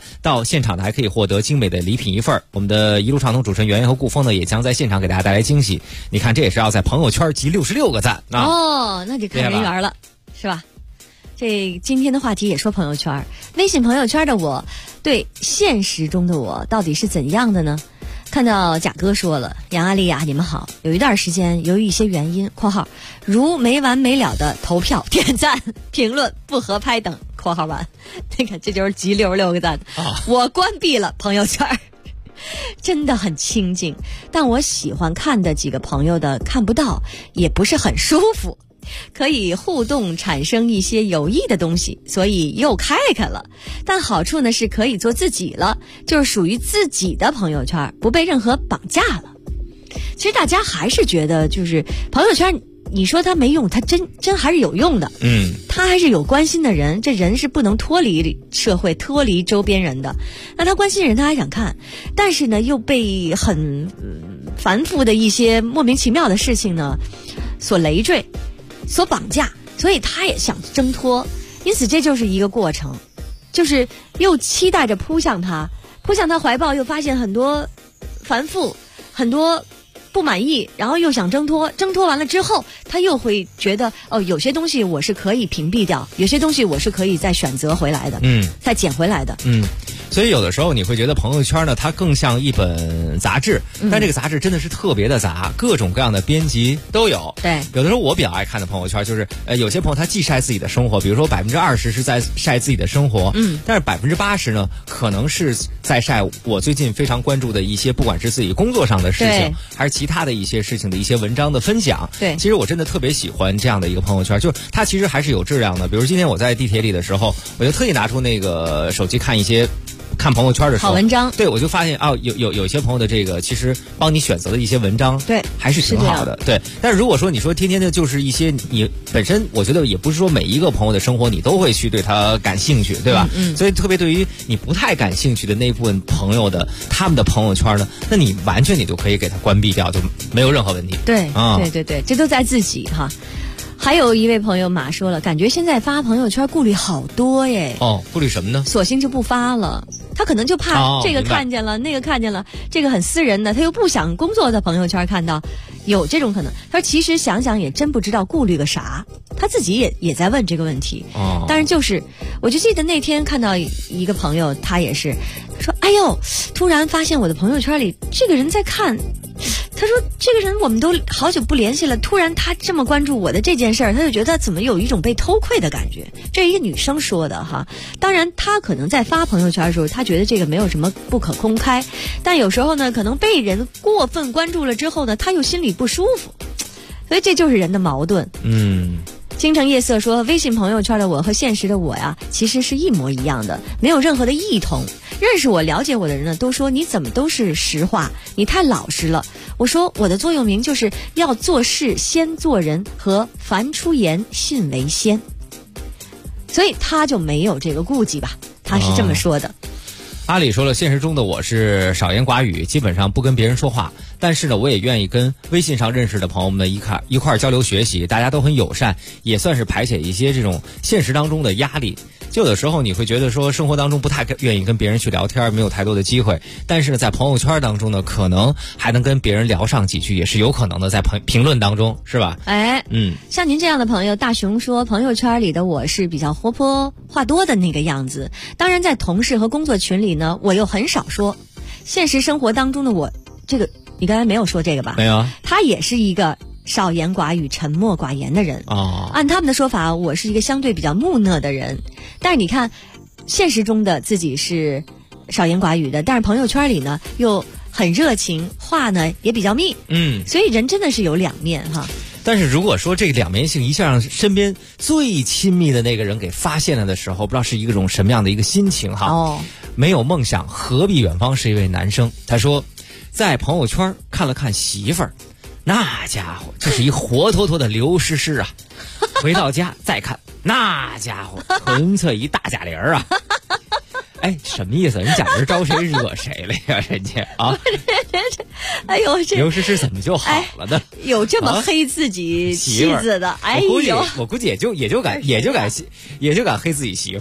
到现场呢还可以获得精美的礼品一份。我们的一路畅通主持人圆圆和顾峰呢也将在现场给大家带来惊喜。你看这也是要在朋友圈集66个赞啊！ 哦，那就看人缘了，是吧？这今天的话题也说朋友圈，微信朋友圈的我对现实中的我到底是怎样的呢？看到贾哥说了，杨阿丽呀，你们好，有一段时间由于一些原因（括号如没完没了的投票、点赞、评论、不合拍等）（括号完），你看这就是集66个赞，我关闭了朋友圈。真的很清静，但我喜欢看的几个朋友的看不到，也不是很舒服。可以互动产生一些有益的东西，所以又开了。但好处呢是可以做自己了，就是属于自己的朋友圈，不被任何绑架了。其实大家还是觉得就是朋友圈，你说它没用，它真还是有用的。他还是有关心的人，这人是不能脱离社会、脱离周边人的。那他关心人，他还想看，但是呢又被很繁复的一些莫名其妙的事情呢所累赘、所绑架，所以他也想挣脱。因此这就是一个过程，就是又期待着扑向他怀抱，又发现很多繁复，很多不满意，然后又想挣脱完了之后，他又会觉得有些东西我是可以屏蔽掉，有些东西我是可以再选择回来的，再捡回来的。 所以有的时候你会觉得朋友圈呢，它更像一本杂志，但这个杂志真的是特别的杂，各种各样的编辑都有。 对， 有的时候我比较爱看的朋友圈就是，有些朋友他既晒自己的生活，比如说20%是在晒自己的生活，但是80%呢，可能是在晒我最近非常关注的一些，不管是自己工作上的事情，还是其他的一些事情的一些文章的分享。 对， 其实我真的特别喜欢这样的一个朋友圈，就是它其实还是有质量的。比如今天我在地铁里的时候，我就特意拿出那个手机看朋友圈的时候， 好文章， 对，我就发现有些朋友的这个其实帮你选择的一些文章， 对， 还是挺好的，对。但是如果说你说天天的就是一些你本身，我觉得也不是说每一个朋友的生活你都会去对他感兴趣，对吧？所以特别对于你不太感兴趣的那部分朋友的他们的朋友圈呢，那你完全你就可以给他关闭掉，就没有任何问题。 对，对，这都在自己哈。还有一位朋友马说了，感觉现在发朋友圈顾虑好多耶。 顾虑什么呢？ 索性就不发了。他可能就怕这个看见了，那个看见了，这个很私人的，他又不想工作的朋友圈看到，有这种可能。他说其实想想也真不知道顾虑个啥，他自己也在问这个问题。但是就是我就记得那天看到一个朋友，他也是说，哎呦，突然发现我的朋友圈里这个人在看。他说这个人我们都好久不联系了，突然他这么关注我的这件事儿，他就觉得怎么有一种被偷窥的感觉。这是一个女生说的哈。当然他可能在发朋友圈的时候，他觉得这个没有什么不可公开，但有时候呢可能被人过分关注了之后呢，他又心里不舒服，所以这就是人的矛盾。京城夜色说，微信朋友圈的我和现实的我呀，其实是一模一样的，没有任何的异同。认识我、了解我的人呢，都说你怎么都是实话，你太老实了。我说我的座右铭就是要做事先做人和凡出言信为先，所以他就没有这个顾忌吧，他是这么说的。 阿里说了，现实中的我是少言寡语，基本上不跟别人说话，但是呢我也愿意跟微信上认识的朋友们一块交流学习，大家都很友善，也算是排解一些这种现实当中的压力。就有的时候你会觉得说生活当中不太愿意跟别人去聊天，没有太多的机会，但是呢在朋友圈当中呢可能还能跟别人聊上几句，也是有可能的，在评论当中，是吧？ 像您这样的朋友，大雄说朋友圈里的我是比较活泼话多的那个样子，当然在同事和工作群里呢我又很少说。现实生活当中的我，这个你刚才没有说这个吧？ 没有。 他也是一个少言寡语、沉默寡言的人。按他们的说法，我是一个相对比较木讷的人。但是你看，现实中的自己是少言寡语的，但是朋友圈里呢又很热情，话呢也比较密。所以人真的是有两面哈。 但是如果说这两面性一下让身边最亲密的那个人给发现了的时候，不知道是一种什么样的一个心情哈。没有梦想何必远方是一位男生，他说在朋友圈看了看媳妇儿，那家伙就是一活脱脱的刘诗诗啊。回到家再看，那家伙纯粹一大贾玲啊。什么意思？人贾玲招谁惹谁了呀？人家啊， 哎呦，这刘诗诗怎么就好了呢？ 有这么黑自己妻子的？ 我估计也就敢黑自己媳妇儿。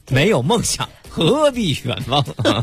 没有梦想何必远方？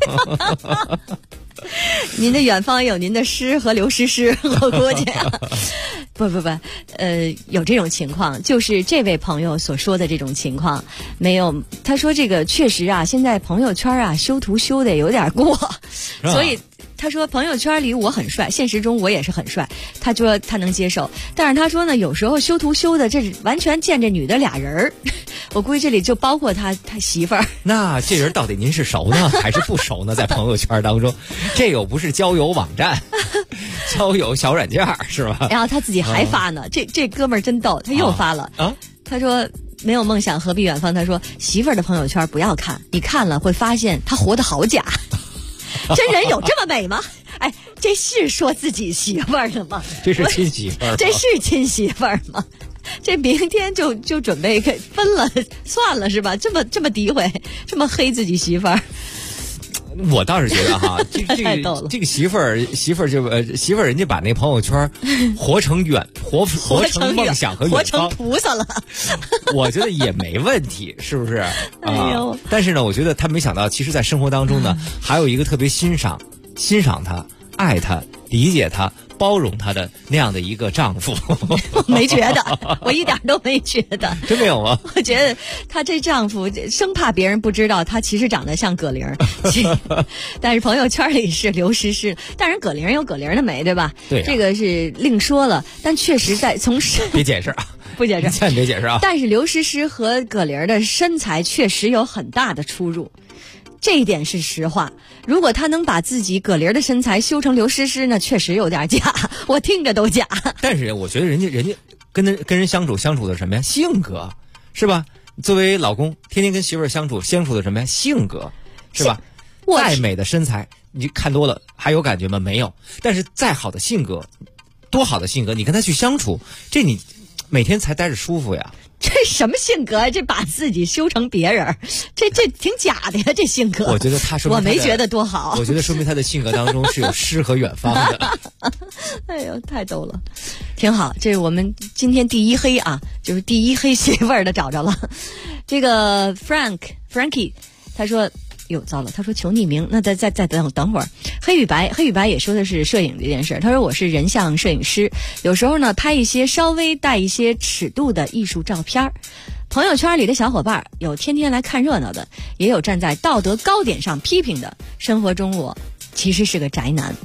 您的远方有您的诗和刘诗诗，我估计不，有这种情况，就是这位朋友所说的这种情况没有。他说这个确实啊，现在朋友圈啊修图修的有点过，所以他说朋友圈里我很帅，现实中我也是很帅，他说他能接受。但是他说呢，有时候修图修的这是完全见这女的俩人儿，我估计这里就包括他媳妇儿。 那这人到底您是熟呢还是不熟呢？在朋友圈当中，这又不是交友网站，交友小软件是吧？ 然后他自己还发呢，这哥们儿真逗，他又发了他说没有梦想何必远方，他说媳妇儿的朋友圈不要看，你看了会发现他活得好假。真人有这么美吗？哎，这是说自己媳妇儿的吗？ 这是亲媳妇儿， 这是亲媳妇儿吗？这明天就准备给分了，算了是吧？这么诋毁，这么黑自己媳妇儿。 我倒是觉得哈，这个媳妇儿就媳妇儿人家把那朋友圈活成梦想和远方， 活成菩萨了， 我觉得也没问题，是不是？ 哎呦！ 但是呢，我觉得他没想到，其实，在生活当中呢，还有一个特别欣赏他、爱他、理解他、包容他的那样的一个丈夫。 我没觉得，我一点都没觉得。 真没有吗？ 我觉得她这丈夫生怕别人不知道，他其实长得像葛玲，但是朋友圈里是刘诗诗。但是葛玲有葛玲的美，对吧？ 对、啊， 这个是另说了。但确实在从别解释啊， 不解释， 千万别解释啊。 但是刘诗诗和葛玲的身材确实有很大的出入。这一点是实话。如果他能把自己葛玲的身材修成刘诗诗呢，确实有点假，我听着都假。 但是我觉得人家跟人相处的什么呀？性格，是吧？作为老公，天天跟媳妇儿相处的什么呀？性格，是吧？再美的身材，你看多了还有感觉吗？没有。但是再好的性格，多好的性格，你跟他去相处，这你每天才待着舒服呀。 这什么性格？这把自己修成别人，这挺假的呀！这性格， 我觉得他说明我没觉得多好。 我觉得说明他的性格当中是有诗和远方的。 哎呦，太逗了，挺好。这是我们今天第一黑啊，就是第一黑媳妇儿的找着了。这个 Frankie 他说。哟，糟了！他说求匿名，那再等会儿。黑与白也说的是摄影这件事。他说我是人像摄影师，有时候呢拍一些稍微带一些尺度的艺术照片。朋友圈里的小伙伴有天天来看热闹的，也有站在道德高点上批评的。生活中我其实是个宅男。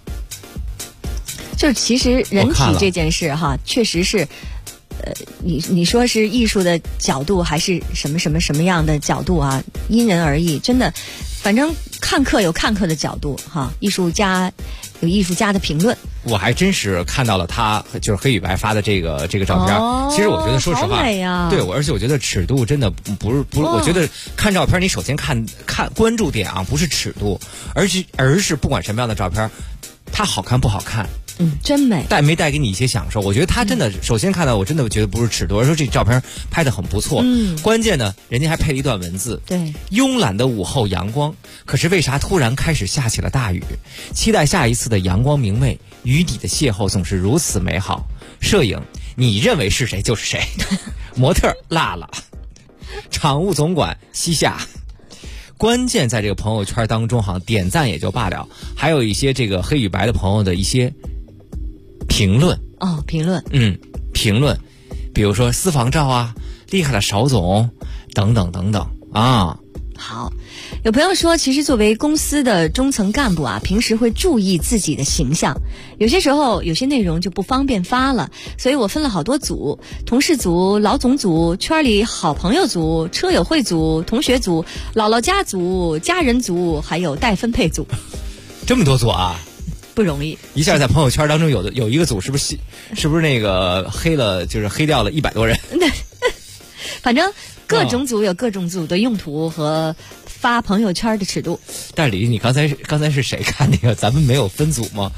就其实人体这件事哈，确实是。你说是艺术的角度还是什么样的角度啊？因人而异，真的，反正看客有看客的角度哈，艺术家有艺术家的评论。 我还真是看到了他就是黑与白发的这个照片。其实我觉得说实话， 好美啊， 对我，而且我觉得尺度真的不是，我觉得看照片你首先看关注点啊，不是尺度，而是不管什么样的照片，它好看不好看。 真美， 带没带给你一些享受？我觉得他真的，首先看到我真的觉得不是尺度，而是说这照片拍得很不错。关键呢，人家还配了一段文字。 对， 慵懒的午后阳光，可是为啥突然开始下起了大雨？期待下一次的阳光明媚，与你的邂逅总是如此美好。摄影，你认为是谁就是谁。模特辣了，场务总管西夏。关键在这个朋友圈当中，好像点赞也就罢了，还有一些这个黑与白的朋友的一些评论。评论，比如说私房照啊，厉害的邵总，等等啊。 好，有朋友说，其实作为公司的中层干部啊，平时会注意自己的形象，有些时候有些内容就不方便发了，所以我分了好多组：同事组、老总组、圈里好朋友组、车友会组、同学组、姥姥家组、家人组，还有待分配组。 这么多组啊！ 不容易， 一下在朋友圈当中有一个组是不是那个黑了，就是黑掉了100多人？ 反正各种组有各种组的用途和发朋友圈的尺度。 但是李，你刚才是谁看那个？咱们没有分组吗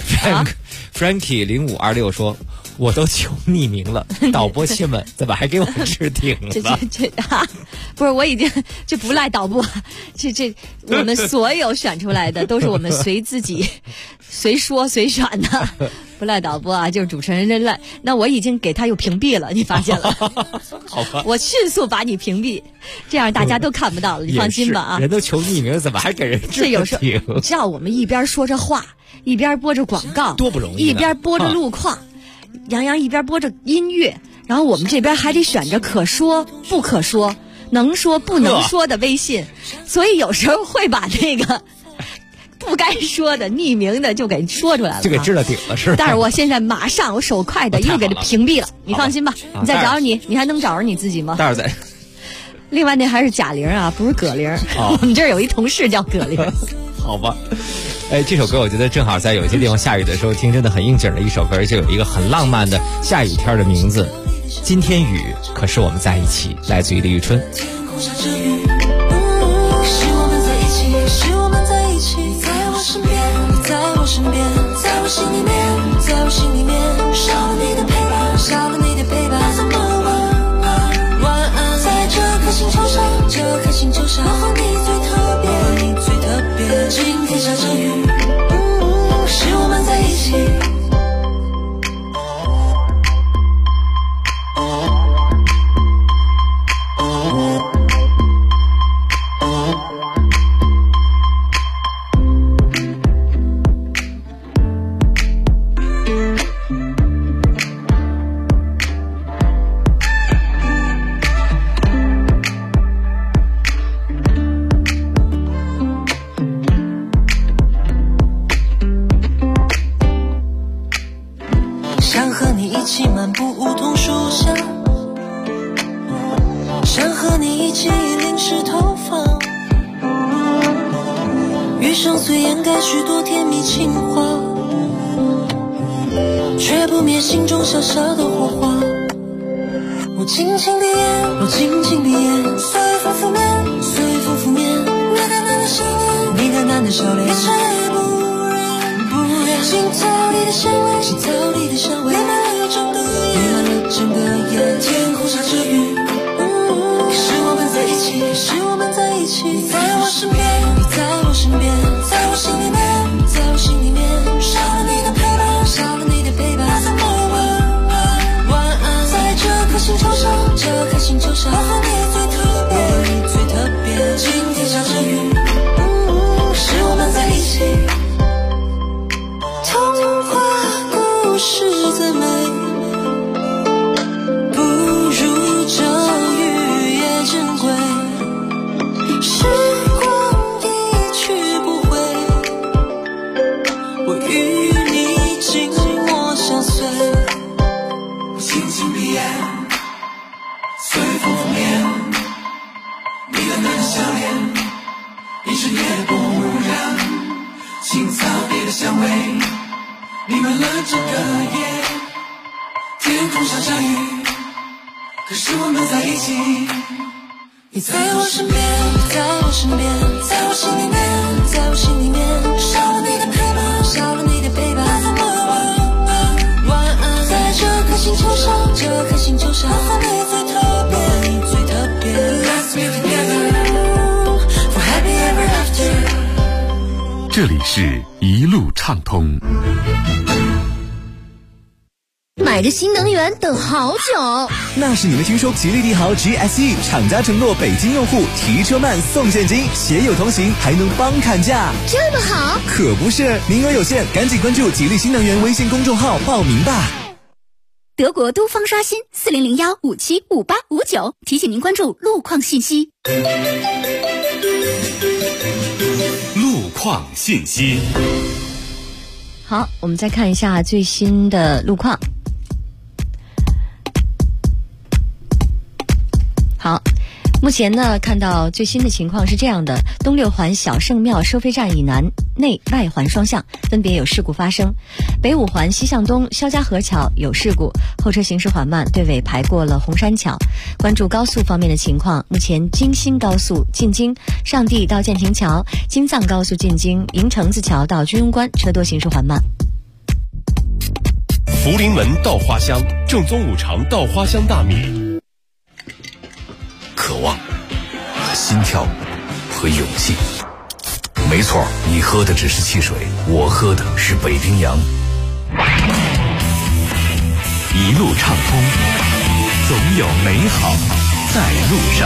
？Frankie 0526说。我都求匿名了，导播亲们怎么还给我置顶了？ 不是，我已经这不赖导播，这我们所有选出来的都是我们随自己随说随选的， 不赖导播啊，就是主持人真赖。那我已经给他又屏蔽了，你发现了？ 好吧， 我迅速把你屏蔽，这样大家都看不到了，你放心吧啊。 人都求匿名，怎么还给人这有时候知道我们一边说着话，一边播着广告， 多不容易， 一边播着路况，杨洋一边播着音乐，然后我们这边还得选着可说不可说，能说不能说的微信，所以有时候会把那个不该说的匿名的就给说出来了， 就给置了顶了是吧？ 但是我现在马上我手快的又给它屏蔽了，你放心吧，你再找找你还能找着你自己吗？ 待会儿再。 另外那还是贾玲啊，不是葛玲。我们这儿有一同事叫葛玲。 好吧，这首歌我觉得正好在有些地方下雨的时候听，真的很应景的一首歌，而且有一个很浪漫的下雨天的名字，今天雨可是我们在一起，来自于李宇春。 身边，在我心里面，在我心里面，少了你的陪伴，少了你的陪伴，怎么晚安？在这颗星球上，这颗星球上，我和你最特别，你最特别。今天下着雨，是我们在一起。心中小小的火花，我轻轻闭眼，我轻轻闭眼，随风拂面，随风拂面，你淡淡的笑脸，你淡淡的笑脸，一尘也不染，心头里的香味，心头里的香味，弥漫了整个夜，弥漫了整个夜，天空下着雨，可是我们在一起，可是我们在一起，你在我身边，你在我身边，在我心里面，在我心里面，少了你的陪伴，少了你的陪伴，怎么星球上，这颗星球上，我和你最特别，你最特别。今天下着雨，是我们在一起。童话故事再美，不如这雨也珍贵。时光一去不回，我与你紧握相随。轻轻闭眼。随风拂面，你淡淡的笑脸，一尘也不染，青草地的香味，弥漫了整个夜。天空下着雨，可是我们在一起。你在我身边，你在我身边，在我心里面，在我心里面，少了你的陪伴，少了你的陪伴，怎么晚安？在这颗星球上，这颗星球上，我和你最特别。 这里是一路畅通。 买着新能源等好久， 那是你没听说吉利帝豪 GSE 厂家承诺北京用户提车慢送现金，携友同行还能帮砍价， 这么好？ 可不是，名额有限，赶紧关注吉利新能源微信公众号报名吧。 德国都方刷新4001575859，提醒您关注路况信息。 路况信息。 好，我们再看一下最新的路况。好，目前呢，看到最新的情况是这样的：东六环小圣庙收费站以南内外环双向分别有事故发生，北五环西向东肖家河桥有事故，后车行驶缓慢，队尾排过了红山桥。关注高速方面的情况，目前京新高速进京上地到建亭桥，京藏高速进京营城子桥到居庸关车多行驶缓慢。 福临门稻花香，正宗五常稻花香大米。 渴望和心跳和勇气，没错，你喝的只是汽水，我喝的是北冰洋。 一路畅通，总有美好在路上。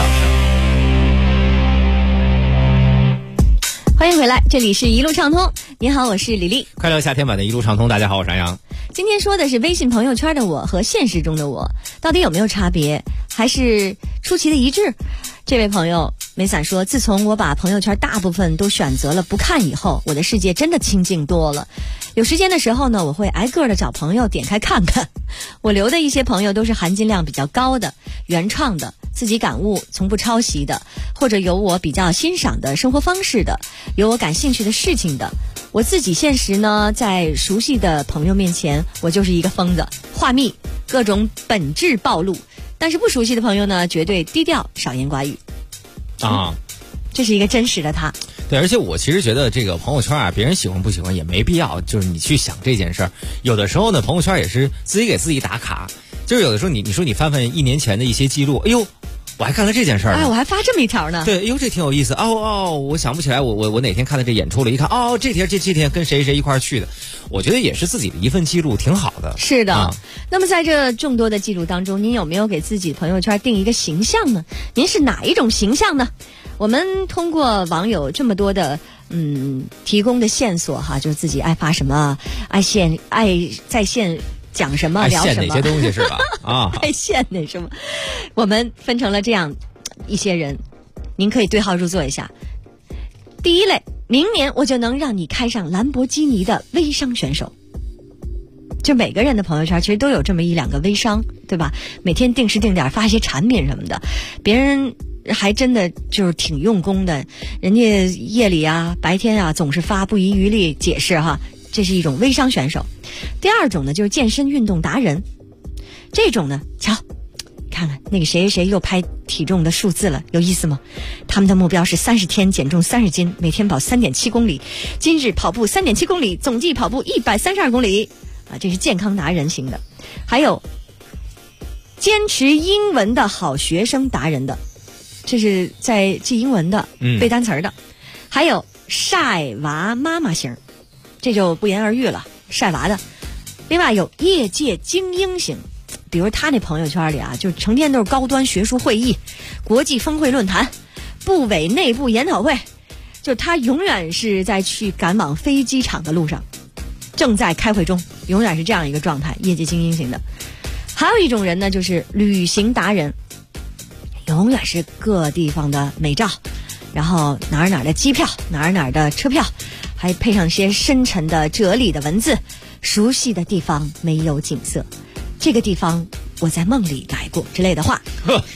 欢迎回来，这里是一路畅通。你好，我是李丽。 快乐夏天版的一路畅通，大家好，我是安阳。 今天说的是微信朋友圈的我和现实中的我到底有没有差别，还是出奇的一致？这位朋友梅伞说，自从我把朋友圈大部分都选择了不看以后，我的世界真的清静多了。有时间的时候呢，我会挨个的找朋友点开看看。我留的一些朋友都是含金量比较高的、原创的、自己感悟从不抄袭的，或者有我比较欣赏的生活方式的，有我感兴趣的事情的。我自己现实呢，在熟悉的朋友面前，我就是一个疯子，话密，各种本质暴露。但是不熟悉的朋友呢，绝对低调，少言寡语。 啊， 这是一个真实的他。 对，而且我其实觉得这个朋友圈啊，别人喜欢不喜欢也没必要，就是你去想这件事儿。有的时候呢，朋友圈也是自己给自己打卡，就是有的时候你说你翻翻1年前的一些记录，哎呦，我还干了这件事儿， 哎，我还发这么一条呢。 对，哎呦，这挺有意思。我想不起来我哪天看的这演出了，一看这天跟谁一块儿去的，我觉得也是自己的一份记录，挺好的。 是的。那么在这众多的记录当中，您有没有给自己朋友圈定一个形象呢？您是哪一种形象呢？我们通过网友这么多的提供的线索哈，就是自己爱发什么，爱在线讲什么，聊什么， 爱现哪些东西是吧？ 爱现哪什么？我们分成了这样一些人，您可以对号入座一下。第一类，明年我就能让你开上兰博基尼的微商选手。就每个人的朋友圈其实都有这么1-2个微商，对吧？每天定时定点发一些产品什么的，别人还真的就是挺用功的，人家夜里啊白天啊总是发，不遗余力解释哈，这是一种微商选手。第二种呢，就是健身运动达人。这种呢，瞧看看那个谁又拍体重的数字了，有意思吗？他们的目标是30天减重30斤，每天跑3.7公里，今日跑步3.7公里，总计跑步132公里啊，这是健康达人型的。还有坚持英文的好学生达人的，这是在记英文的，背单词的。还有晒娃妈妈型，这就不言而喻了，晒娃的。另外有业界精英型，比如他那朋友圈里啊，就成天都是高端学术会议、国际峰会论坛、部委内部研讨会，就他永远是在去赶往飞机场的路上，正在开会中，永远是这样一个状态，业界精英型的。还有一种人呢，就是旅行达人，永远是各地方的美照，然后哪儿的机票，哪儿的车票，还配上些深沉的哲理的文字。熟悉的地方没有景色，这个地方我在梦里来过之类的话。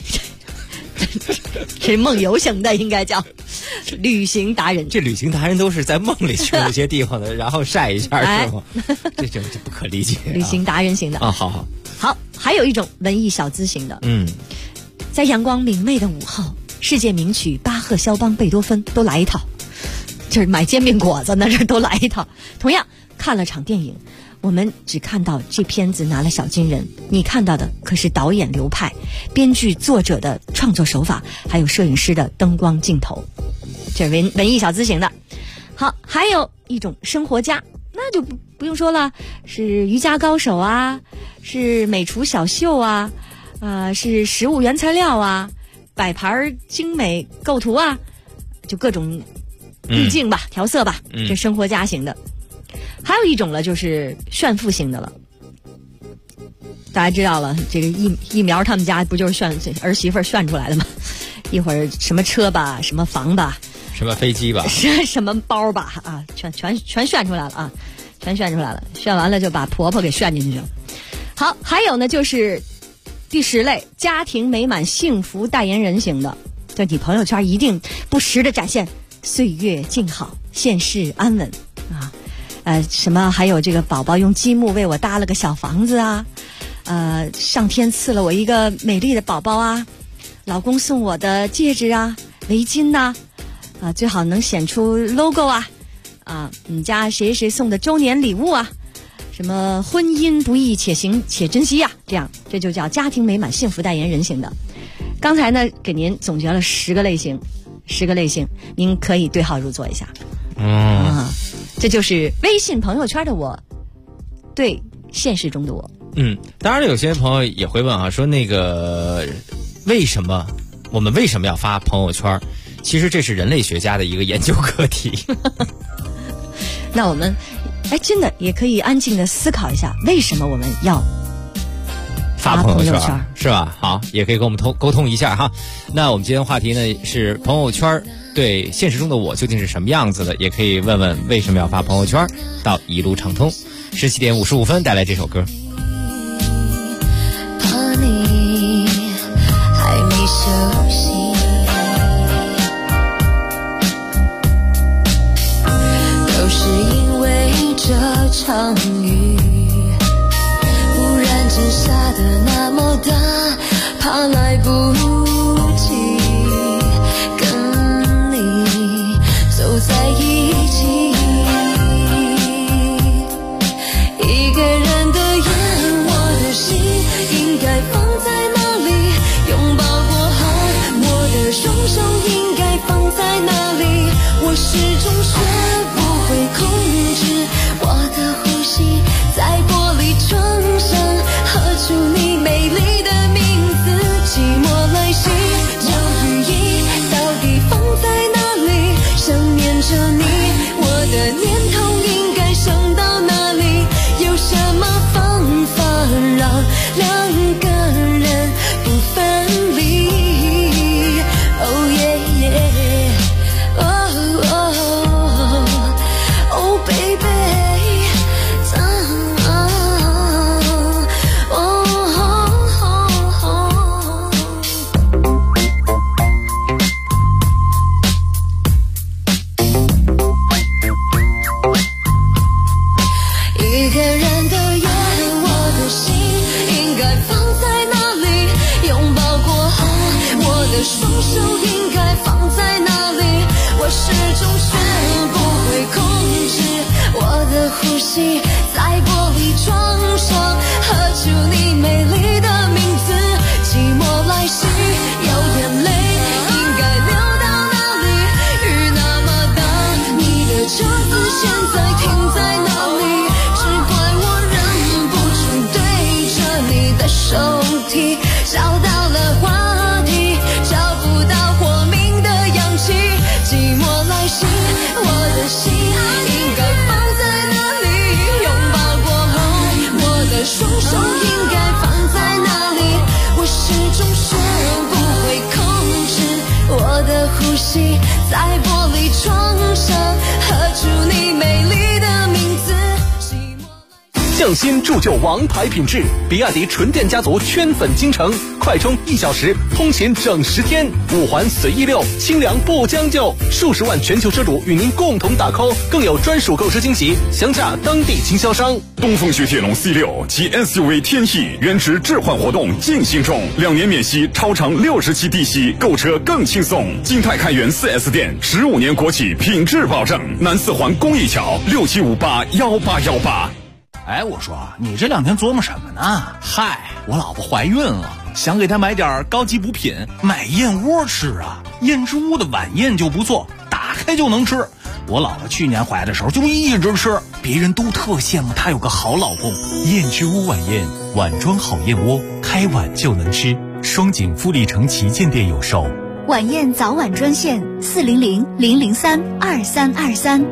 是梦游型的，应该叫旅行达人。 这旅行达人都是在梦里去那些地方的，然后晒一下是吗？这不可理解。 旅行达人型的啊，好， 还有一种文艺小资型的，在阳光明媚的午后，世界名曲巴赫、肖邦、贝多芬都来一套，就是买煎饼果子那这都来一套。同样看了场电影，我们只看到这片子拿了小金人，你看到的可是导演流派、编剧作者的创作手法，还有摄影师的灯光镜头，这是文艺小资型的。好，还有一种生活家，那就不用说了，是瑜伽高手啊，是美厨小秀啊，是食物原材料啊，摆盘精美构图啊，就各种滤镜吧、调色吧，这生活家型的。还有一种了，就是炫富型的了。大家知道了，这个疫苗他们家不就是儿媳妇炫出来的吗？一会儿什么车吧，什么房吧， 什么飞机吧， 什么包吧，啊，全炫出来了啊，全炫出来了。炫完了就把婆婆给炫进去了。好，还有呢，就是第10类，家庭美满幸福代言人型的，就你朋友圈一定不时的展现岁月静好，现世安稳啊。什么还有这个宝宝用积木为我搭了个小房子啊，上天赐了我一个美丽的宝宝啊，老公送我的戒指啊、围巾呐，最好能显出 logo 啊，你家谁送的周年礼物啊，什么婚姻不易且行且珍惜呀，这就叫家庭美满幸福代言人型的。刚才呢给您总结了10个类型，您可以对号入座一下。这就是微信朋友圈的我对现实中的我。 当然了，有些朋友也会问啊，说那个我们为什么要发朋友圈？其实这是人类学家的一个研究课题。 那我们真的也可以安静的思考一下，为什么我们要发朋友圈是吧？好，也可以跟我们沟通一下哈。那我们今天话题呢是朋友圈对现实中的我究竟是什么样子的，也可以问问为什么要发朋友圈。到一路畅通，17点55分带来这首歌。 怕你还没休息，都是因为这场雨忽然间下得那么大，怕来不及跟你走在一起。一个人的夜，我的心应该放在哪里？拥抱过后，我的双手应该放在哪里？我始终学不会控制我的呼吸，在玻璃窗上喝出你美丽的名字。寂寞来袭，这羽翼到底放在哪里？想念着你，我的念头应该想到哪里？有什么方法让两个人不分离？ Oh yeah yeah Oh oh Oh baby一个人的夜，我的心应该放在哪里？拥抱过后，我的双手应该放在哪里？我始终学不会控制我的呼吸，在玻璃窗上喝出你美丽的名字。寂寞来袭，有眼泪应该流到哪里？雨那么大，你的车子现在停在哪里？只怪我忍不住对着你的手提，找到了话题，找不到活命的氧气。寂寞来袭，我的心应该放在哪里？拥抱过后，我的双手应该放在哪里？我始终学不会控制我的呼吸，在玻璃窗上喝出你美丽的名字。 匠心铸就王牌品质，比亚迪纯电家族圈粉京城，快充1小时，通勤整10天，5环随意溜，清凉不将就，数十万全球车主与您共同打 call， 更有专属购车惊喜，详洽当地经销商。 东风雪铁龙 C6 及 SUV 天翼原值置换活动进行中，2年免息，超长60期低息，购车更轻松。金泰开元 4S 店，15年国企品质保证，南4环公益桥67581818。 哎，我说你这2天琢磨什么呢？嗨，我老婆怀孕了，想给她买点高级补品，买燕窝吃啊。燕之屋的晚宴就不错，打开就能吃。我老婆去年怀的时候就一直吃，别人都特羡慕她有个好老公。燕之屋晚宴，碗装好燕窝，开碗就能吃。双井富力城旗舰店有售。 晚宴早晚专线400-003-2323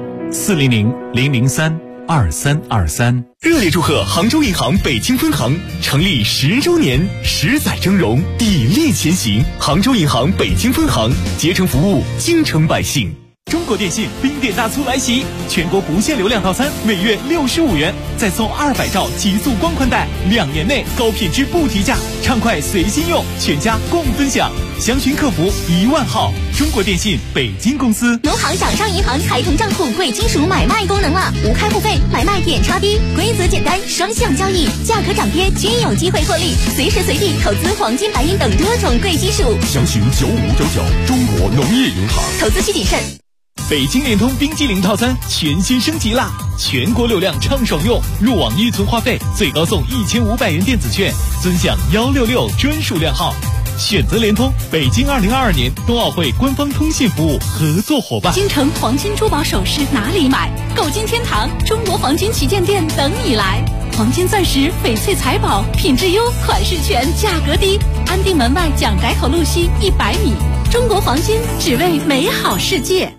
400-003-2323。 热烈祝贺杭州银行北京分行成立10周年，10载峥嵘，砥砺前行。杭州银行北京分行竭诚服务京城百姓。 中国电信冰点大促来袭，全国不限流量套餐每月65元，再送200兆极速光宽带，2年内高品质不提价，畅快随心用，全家共分享。详询客服10000号。中国电信北京公司。 农行掌上银行开通账户贵金属买卖功能了，无开户费，买卖点刷低，规则简单，双向交易，价格涨跌均有机会获利，随时随地投资黄金、白银等多种贵金属。 详询9599中国农业银行。 投资需谨慎。 北京联通冰激凌套餐全新升级啦！全国流量畅爽用，入网预存话费最高送1500元电子券，尊享166专属量号。选择联通，北京2022年冬奥会官方通信服务合作伙伴。 京城黄金珠宝首饰哪里买？购金天堂中国黄金旗舰店等你来。 黄金钻石、翡翠财宝，品质优，款式全，价格低。安定门外蒋改口路西100米。中国黄金，只为美好世界。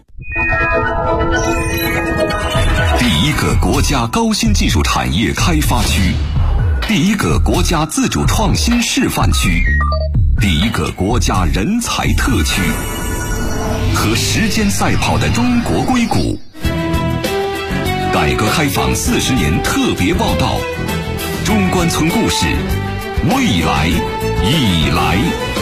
第一个国家高新技术产业开发区，第一个国家自主创新示范区，第一个国家人才特区，和时间赛跑的中国硅谷。改革开放40年特别报道，中关村故事，未来已来。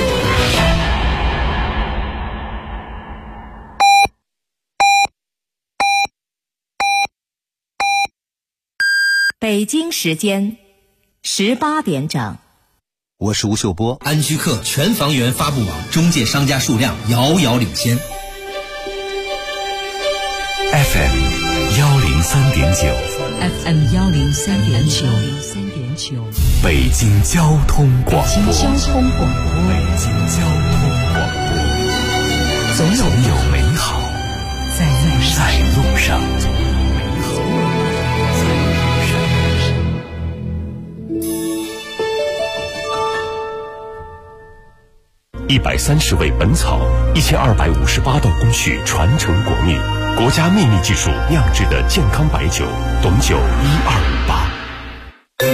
北京时间18点整。 我是吴秀波。安居客全房源发布网中介商家数量遥遥领先。 FM 103.9 FM 103.9 北京交通广播。 北京交通广播。总有美好在路上。 130味本草，1258道工序传承国秘，国家秘密技术酿制的健康白酒，董酒1258。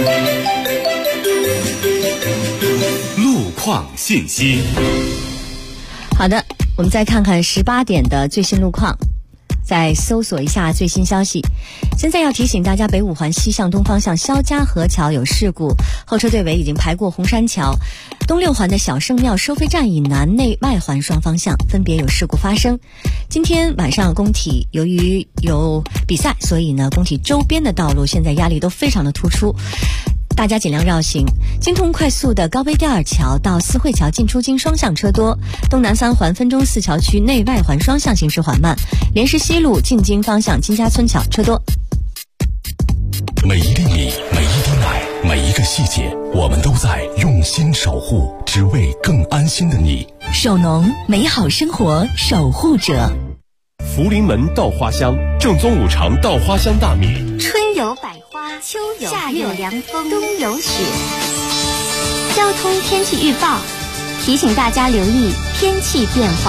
路况信息。 好的，我们再看看18点的最新路况。再搜索一下最新消息。现在要提醒大家，北五环西向东方向肖家河桥有事故，后车队尾已经排过红山桥。东六环的小圣庙收费站以南内外环双方向分别有事故发生。今天晚上工体由于有比赛，所以呢工体周边的道路现在压力都非常的突出，大家尽量绕行。京通快速的高碑第二桥到四惠桥进出京双向车多，东南三环分钟寺桥区内外环双向行驶缓慢，莲石西路进京方向金家村桥车多。 每一粒米，每一滴奶，每一个细节，我们都在用心守护，只为更安心的你。 首农，美好生活守护者。 福临门稻花香，正宗五常稻花香大米。 春有百花，秋有夏有凉风，冬有雪。交通天气预报提醒大家留意天气变化。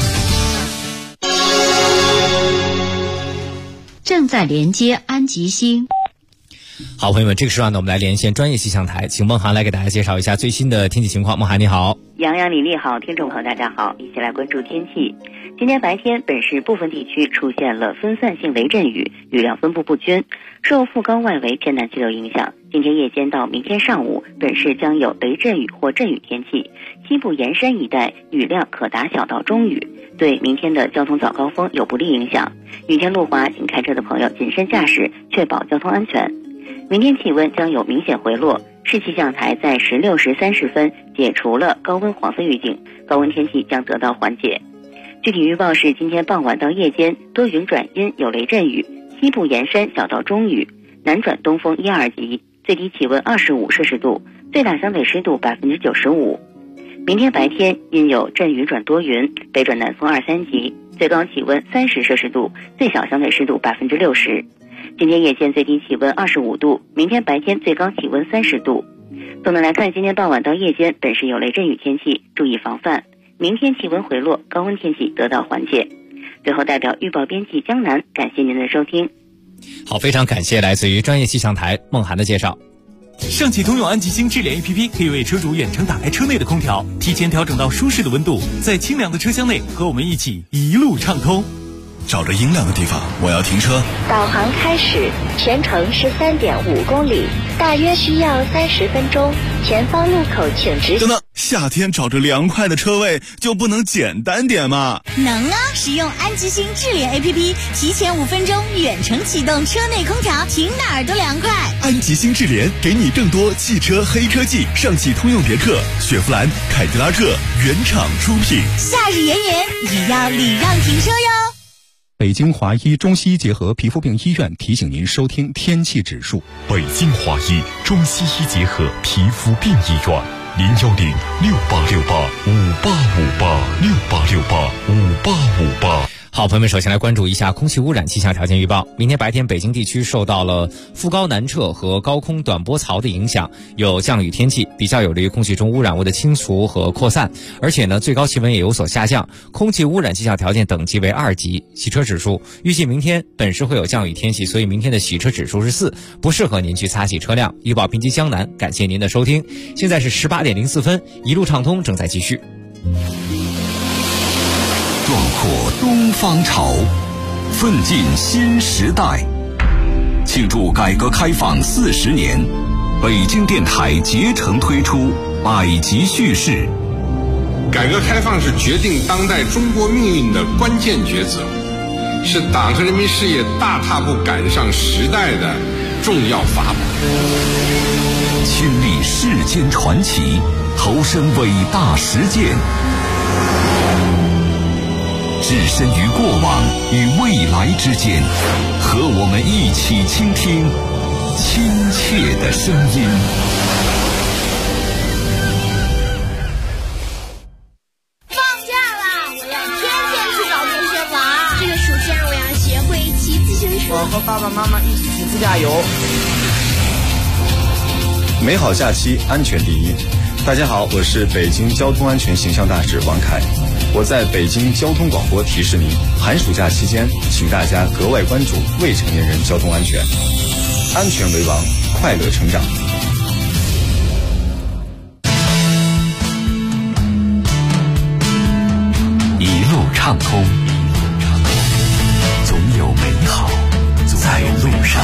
正在连接安吉星。 好，朋友们，这个时段呢，我们来连线专业气象台，请孟涵来给大家介绍一下最新的天气情况。孟涵你好。 杨洋、李丽好，听众朋友大家好，一起来关注天气。今天白天，本市部分地区出现了分散性雷阵雨，雨量分布不均。受副高外围偏南气流影响，今天夜间到明天上午，本市将有雷阵雨或阵雨天气。西部沿山一带雨量可达小到中雨，对明天的交通早高峰有不利影响。雨天路滑，请开车的朋友谨慎驾驶，确保交通安全。明天气温将有明显回落，市气象台在16时30分解除了高温黄色预警，高温天气将得到缓解。具体预报是今天傍晚到夜间多云转阴，有雷阵雨，西部沿山小到中雨，南转东风1、2级，最低气温25摄氏度，最大相对湿度95%。明天白天因有阵雨转多云，北转南风2、3级，最高气温30摄氏度，最小相对湿度60%。今天夜间最低气温25度，明天白天最高气温30度。总的来看，今天傍晚到夜间本市有雷阵雨天气，注意防范。明天气温回落，高温天气得到缓解。最后代表预报编辑江南，感谢您的收听。 好，非常感谢来自于专业气象台孟涵的介绍。 上汽通用安吉星智联 APP 可以为车主远程打开车内的空调，提前调整到舒适的温度，在清凉的车厢内和我们一起一路畅通。 找着阴凉的地方，我要停车。 导航开始，全程13.5公里，大约需要30分钟。前方路口请直行。 等等，夏天找着凉快的车位就不能简单点吗？ 能啊！使用安吉星智联 APP， 提前5分钟远程启动车内空调，停哪儿都凉快。 安吉星智联给你更多汽车黑科技，上汽通用别克、雪佛兰、凯迪拉克原厂出品。 夏日炎炎，也要礼让停车哟。 北京华医中西医结合皮肤病医院提醒您收听天气指数。 北京华医中西医结合皮肤病医院，01068685858，68685858。 好， 好，朋友们，首先来关注一下空气污染气象条件预报。明天白天，北京地区受到了副高南撤和高空短波槽的影响，有降雨天气，比较有利于空气中污染物的清除和扩散。而且呢，最高气温也有所下降，空气污染气象条件等级为2级。洗车指数预计明天本市会有降雨天气，所以明天的洗车指数是4，不适合您去擦洗车辆。预报评级江南，感谢您的收听。现在是18点04分，一路畅通正在继续。 壮阔东方潮，奋进新时代。庆祝改革开放40年，北京电台竭诚推出百集叙事。 改革开放是决定当代中国命运的关键抉择，是党和人民事业大踏步赶上时代的重要法宝。 亲历世间传奇，投身伟大实践，置身于过往与未来之间，和我们一起倾听亲切的声音。 放假啦！我要天天去找同学玩。这个暑假我要学会骑自行车。 我和爸爸妈妈一起去自驾游。 美好假期，安全第一。大家好，我是北京交通安全形象大使王凯。我在北京交通广播提示您，寒暑假期间，请大家格外关注未成年人交通安全，安全为王，快乐成长。 一路畅通，总有美好在路上。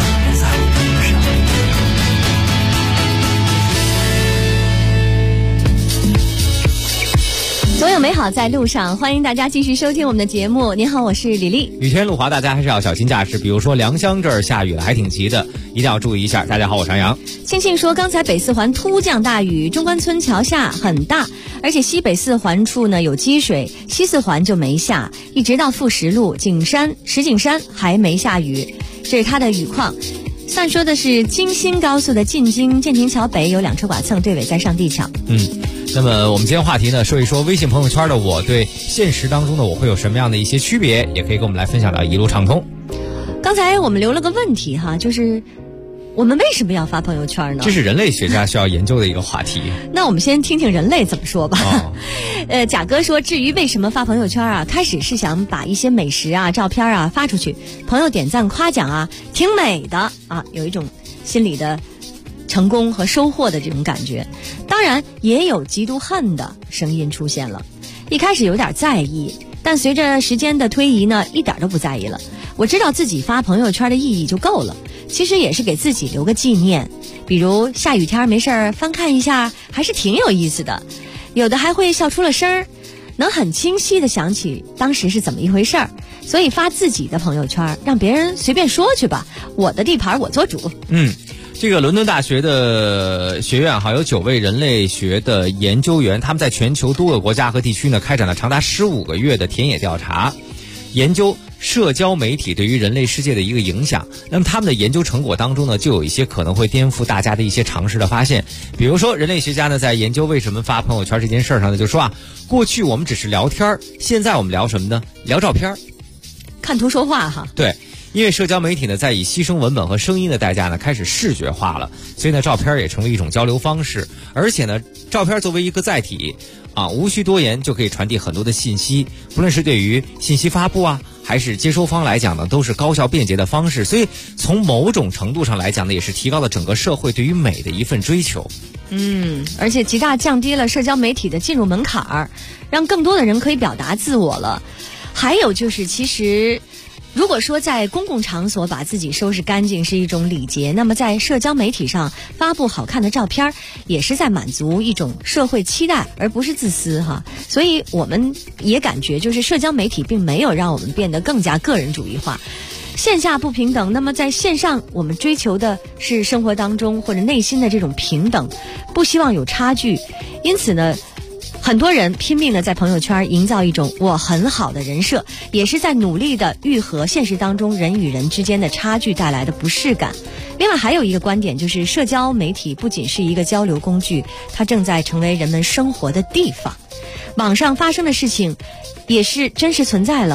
总有美好在路上，欢迎大家继续收听我们的节目。您好，我是李丽。 雨天路滑，大家还是要小心驾驶。比如说良乡这儿下雨了，还挺急的，一定要注意一下。大家好，我是杨洋。 庆庆说，刚才北四环突降大雨，中关村桥下很大，而且西北四环处呢有积水，西四环就没下，一直到富石路、石景山还没下雨，这是它的雨况。算说的是京新高速的进京建亭桥北有2车剐蹭，对尾在上地桥。 那么我们今天话题呢，说一说微信朋友圈的我对现实当中的我会有什么样的一些区别，也可以跟我们来分享到一路畅通。 刚才我们留了个问题哈，就是我们为什么要发朋友圈呢？ 这是人类学家需要研究的一个话题。 那我们先听听人类怎么说吧。贾哥说，至于为什么发朋友圈啊，开始是想把一些美食啊、照片啊发出去，朋友点赞夸奖啊，挺美的啊，有一种心理的成功和收获的这种感觉。当然也有嫉妒恨的声音出现了，一开始有点在意，但随着时间的推移呢，一点都不在意了。我知道自己发朋友圈的意义就够了，其实也是给自己留个纪念，比如下雨天没事儿翻看一下，还是挺有意思的。有的还会笑出了声儿，能很清晰的想起当时是怎么一回事儿。所以发自己的朋友圈，让别人随便说去吧，我的地盘我做主。 这个伦敦大学的学院有9位人类学的研究员，他们在全球多个国家和地区呢开展了长达15个月的田野调查，研究社交媒体对于人类世界的一个影响。那么他们的研究成果当中呢，就有一些可能会颠覆大家的一些常识的发现。比如说，人类学家呢在研究为什么发朋友圈这件事上呢，就说过去我们只是聊天，现在我们聊什么呢？聊照片， 看图说话哈。 对。因为社交媒体呢，在以牺牲文本和声音的代价呢，开始视觉化了，所以呢，照片也成为一种交流方式。而且呢，照片作为一个载体，无需多言就可以传递很多的信息，不论是对于信息发布还是接收方来讲呢，都是高效便捷的方式。所以从某种程度上来讲呢，也是提高了整个社会对于美的一份追求。 而且极大降低了社交媒体的进入门槛儿，让更多的人可以表达自我了。还有就是，其实如果说在公共场所把自己收拾干净是一种礼节，那么在社交媒体上发布好看的照片也是在满足一种社会期待，而不是自私哈。所以我们也感觉就是社交媒体并没有让我们变得更加个人主义化，线下不平等，那么在线上我们追求的是生活当中或者内心的这种平等，不希望有差距。因此呢，很多人拼命的在朋友圈营造一种我很好的人设，也是在努力的愈合现实当中人与人之间的差距带来的不适感。另外还有一个观点，就是社交媒体不仅是一个交流工具，它正在成为人们生活的地方。网上发生的事情也是真实存在了，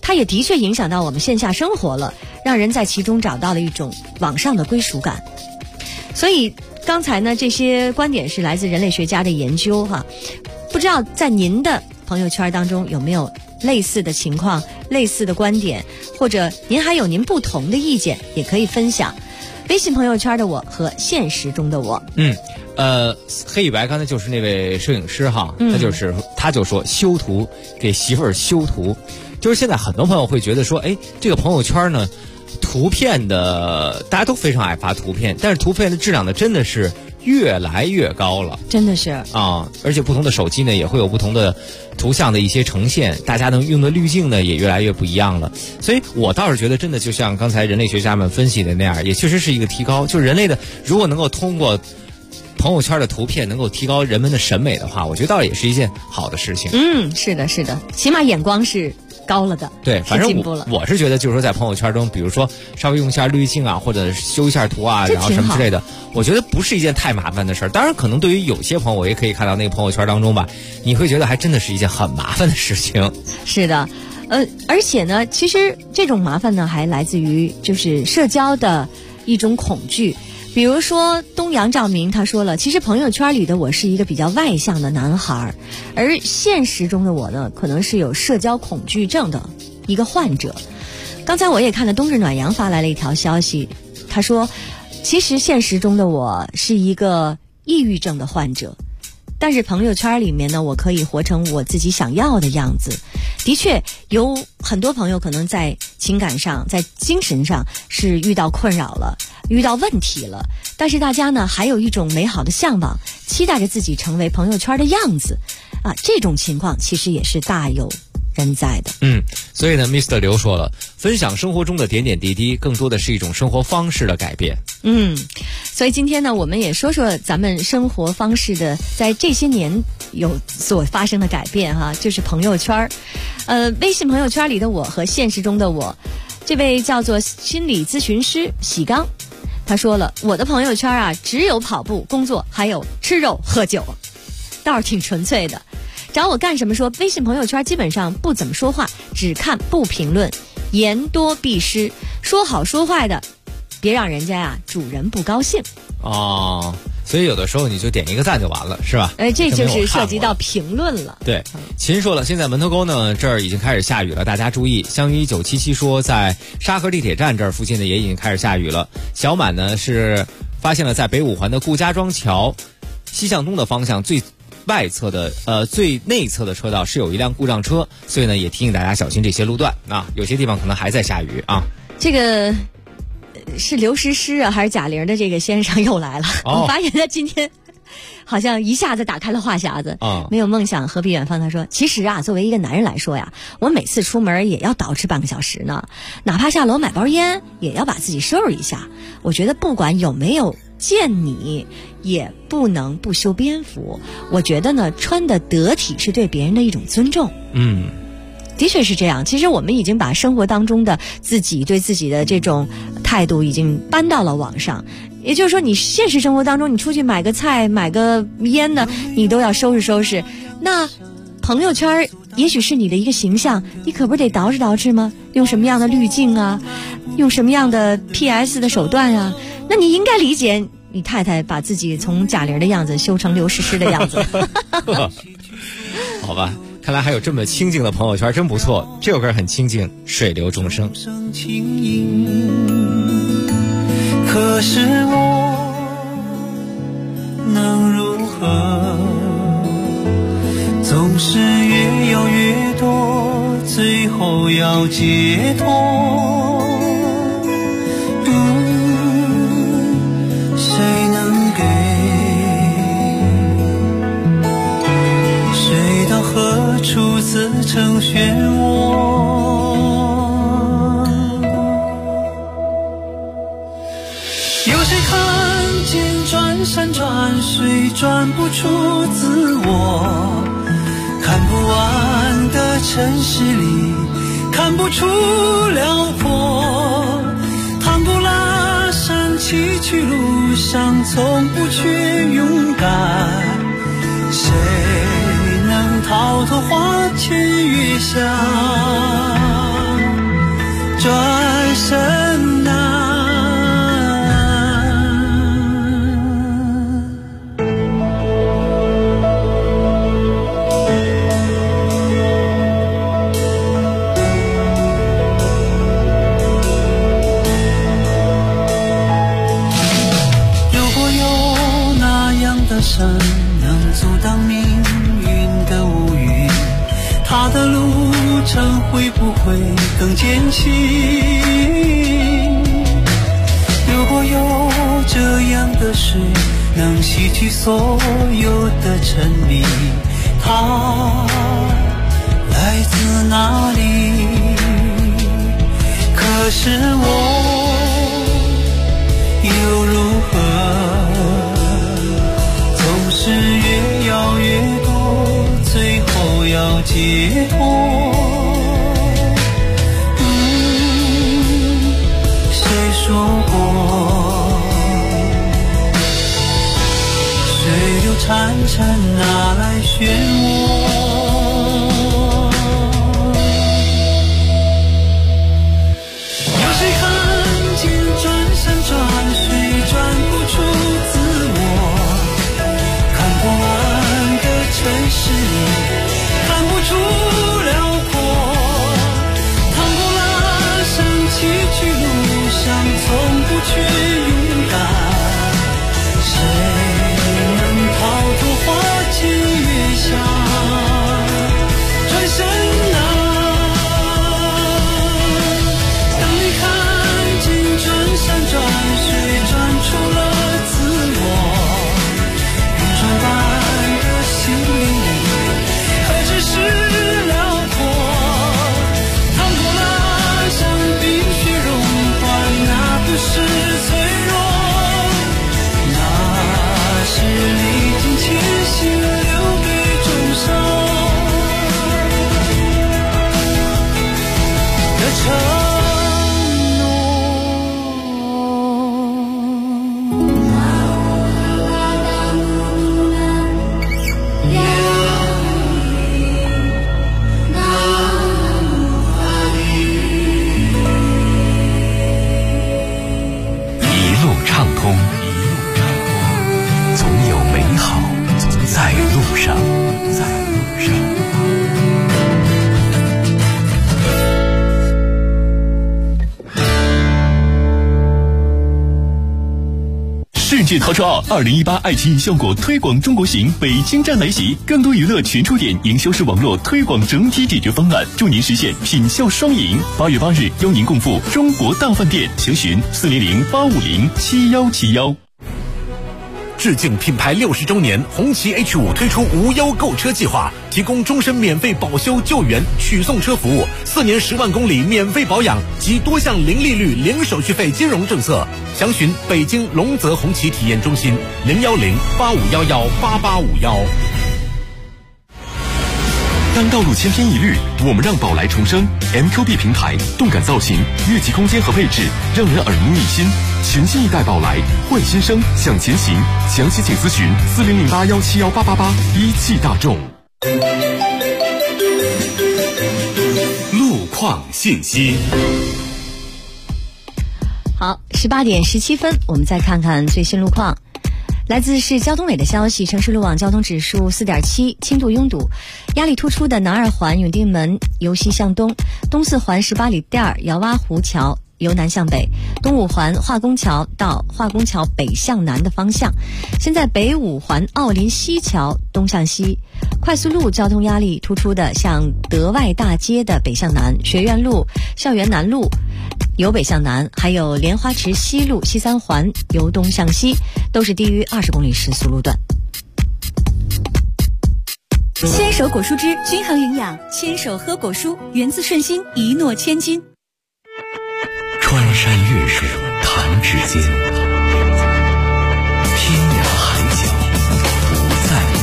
它也的确影响到我们线下生活了，让人在其中找到了一种网上的归属感。所以刚才呢，这些观点是来自人类学家的研究哈，不知道在您的朋友圈当中有没有类似的情况、类似的观点，或者您还有您不同的意见，也可以分享。微信朋友圈的我和现实中的我。 黑与白刚才就是那位摄影师哈，他就说修图，给媳妇儿修图。就是现在很多朋友会觉得说，哎，这个朋友圈呢，图片的大家都非常爱发图片，但是图片的质量呢真的是越来越高了， 真的是啊！而且不同的手机呢也会有不同的图像的一些呈现，大家能用的滤镜呢也越来越不一样了。所以我倒是觉得真的就像刚才人类学家们分析的那样，也确实是一个提高。就是人类的如果能够通过朋友圈的图片能够提高人们的审美的话，我觉得倒也是一件好的事情。 是的，是的，起码眼光是高了的。 对，反正我是觉得就是说在朋友圈中，比如说稍微用一下滤镜啊，或者修一下图啊，然后什么之类的，我觉得不是一件太麻烦的事儿。当然可能对于有些朋友，我也可以看到那个朋友圈当中吧，你会觉得还真的是一件很麻烦的事情。 是的，而且呢，其实这种麻烦呢还来自于就是社交的一种恐惧。比如说东阳照明他说了，其实朋友圈里的我是一个比较外向的男孩，而现实中的我呢可能是有社交恐惧症的一个患者。刚才我也看到冬日暖阳发来了一条消息，他说其实现实中的我是一个抑郁症的患者，但是朋友圈里面呢我可以活成我自己想要的样子。的确有很多朋友可能在情感上在精神上是遇到困扰了，遇到问题了，但是大家呢还有一种美好的向往，期待着自己成为朋友圈的样子啊，这种情况其实也是大有人在的。 所以呢 Mr. 刘说了，分享生活中的点点滴滴更多的是一种生活方式的改变。 所以今天呢我们也说说咱们生活方式的在这些年有所发生的改变哈，就是朋友圈。微信朋友圈里的我和现实中的我，这位叫做心理咨询师喜刚，他说了，我的朋友圈啊只有跑步、工作还有吃肉喝酒，倒是挺纯粹的。找我干什么说，微信朋友圈基本上不怎么说话，只看不评论，言多必失，说好说坏的别让人家啊主人不高兴。 所以有的时候你就点一个赞就完了，是吧？ 这就是涉及到评论了。 对，秦说了，现在门头沟呢这儿已经开始下雨了，大家注意。相约1977说，在沙河地铁站这儿附近呢也已经开始下雨了。小满呢是发现了在北五环的顾家庄桥西向东的方向最内侧的车道是有一辆故障车，所以呢也提醒大家小心这些路段啊，有些地方可能还在下雨啊。 这个是刘诗诗啊还是贾玲的这个先生又来了。我发现他今天好像一下子打开了话匣子。没有梦想何必远方。他说其实啊作为一个男人来说呀，我每次出门也要捯饬半个小时呢，哪怕下楼买包烟也要把自己收拾一下。我觉得不管有没有见你也不能不修边幅，我觉得呢穿得得体是对别人的一种尊重。的确是这样，其实我们已经把生活当中的自己对自己的这种态度已经搬到了网上。也就是说你现实生活当中你出去买个菜买个烟呢你都要收拾收拾，那朋友圈也许是你的一个形象，你可不得捯饬捯饬吗？用什么样的滤镜啊，用什么样的 PS 的手段啊，那你应该理解你太太把自己从贾玲的样子修成刘诗诗的样子。 好吧，看来还有这么清静的朋友圈，真不错。这首歌很清静，水流众生。 可是我能如何？总是越要越多，最后要解脱。谁能给？谁到何处自成漩涡？有谁看见转山转水转不出自我？看不完的城市里看不出辽阔，趟不拉山崎岖路上从不缺勇敢，谁能逃脱花前月下？ 路程会不会更艰辛？如果有这样的水，能洗去所有的沉迷，它来自哪里？可是我又如何？总是越要越多，最后要解脱。谁说过水流潺潺，哪来漩涡？看不出辽阔，趟过了山崎岖路上，从不去勇敢。谁能逃脱花前月下？转身啊，当你看见转山转水，转出了自我，运转般的心灵。是辽阔，趟过了山冰雪融化，那不是脆弱，那是历经千辛留给众生的承世界陶车奥2018爱奇艺效果推广中国行北京站来袭，更多娱乐全触点营销式网络推广整体解决方案，助您实现品效双赢。8月8日，邀您共赴中国大饭店，详询400-850-7171。 致敬品牌60周年，红旗 H5 推出无忧购车计划，提供终身免费保修救援取送车服务，4年10万公里免费保养及多项零利率零手续费金融政策。详询北京龙泽红旗体验中心010-8511-8851。 当道路千篇一律，我们让宝来重生。MQB 平台，动感造型，越级空间和配置让人耳目一新。全新一代宝来，换新生向前行。详细请咨询4008171888。一汽大众。路况信息。 好，18点17分，我们再看看最新路况。来自市交通委的消息，城市路网交通指数4.7，轻度拥堵，压力突出的南2环永定门由西向东，东4环18里店姚洼湖桥由南向北，东5环化工桥到化工桥北向南的方向。现在北5环奥林西桥东向西，快速路交通压力突出的像德外大街的北向南，学院路、校园南路由北向南，还有莲花池西路西3环由东向西，都是低于20公里时速路段。 牵手果蔬汁均衡营养，牵手喝果蔬，源自顺心，一诺千金。 穿山越水弹指间，天涯海角不再远。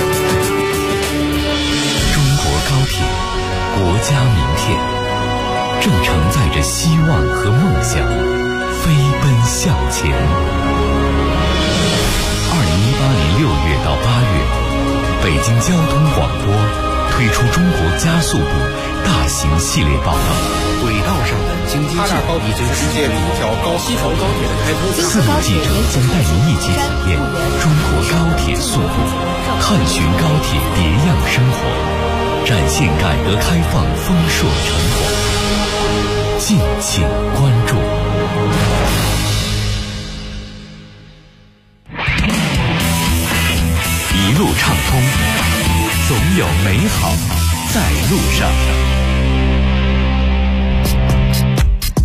中国高铁，国家名片，正承载着希望和梦想，飞奔向前。2018年6月到8月，北京交通广播推出中国加速度大型系列报道。 轨道上的京津冀已经世界第一条西床高铁的开通。 4名记者将带您一起体验中国高铁速度，探寻高铁别样生活，展现改革开放丰硕成果。敬请关注。一路畅通，总有美好在路上。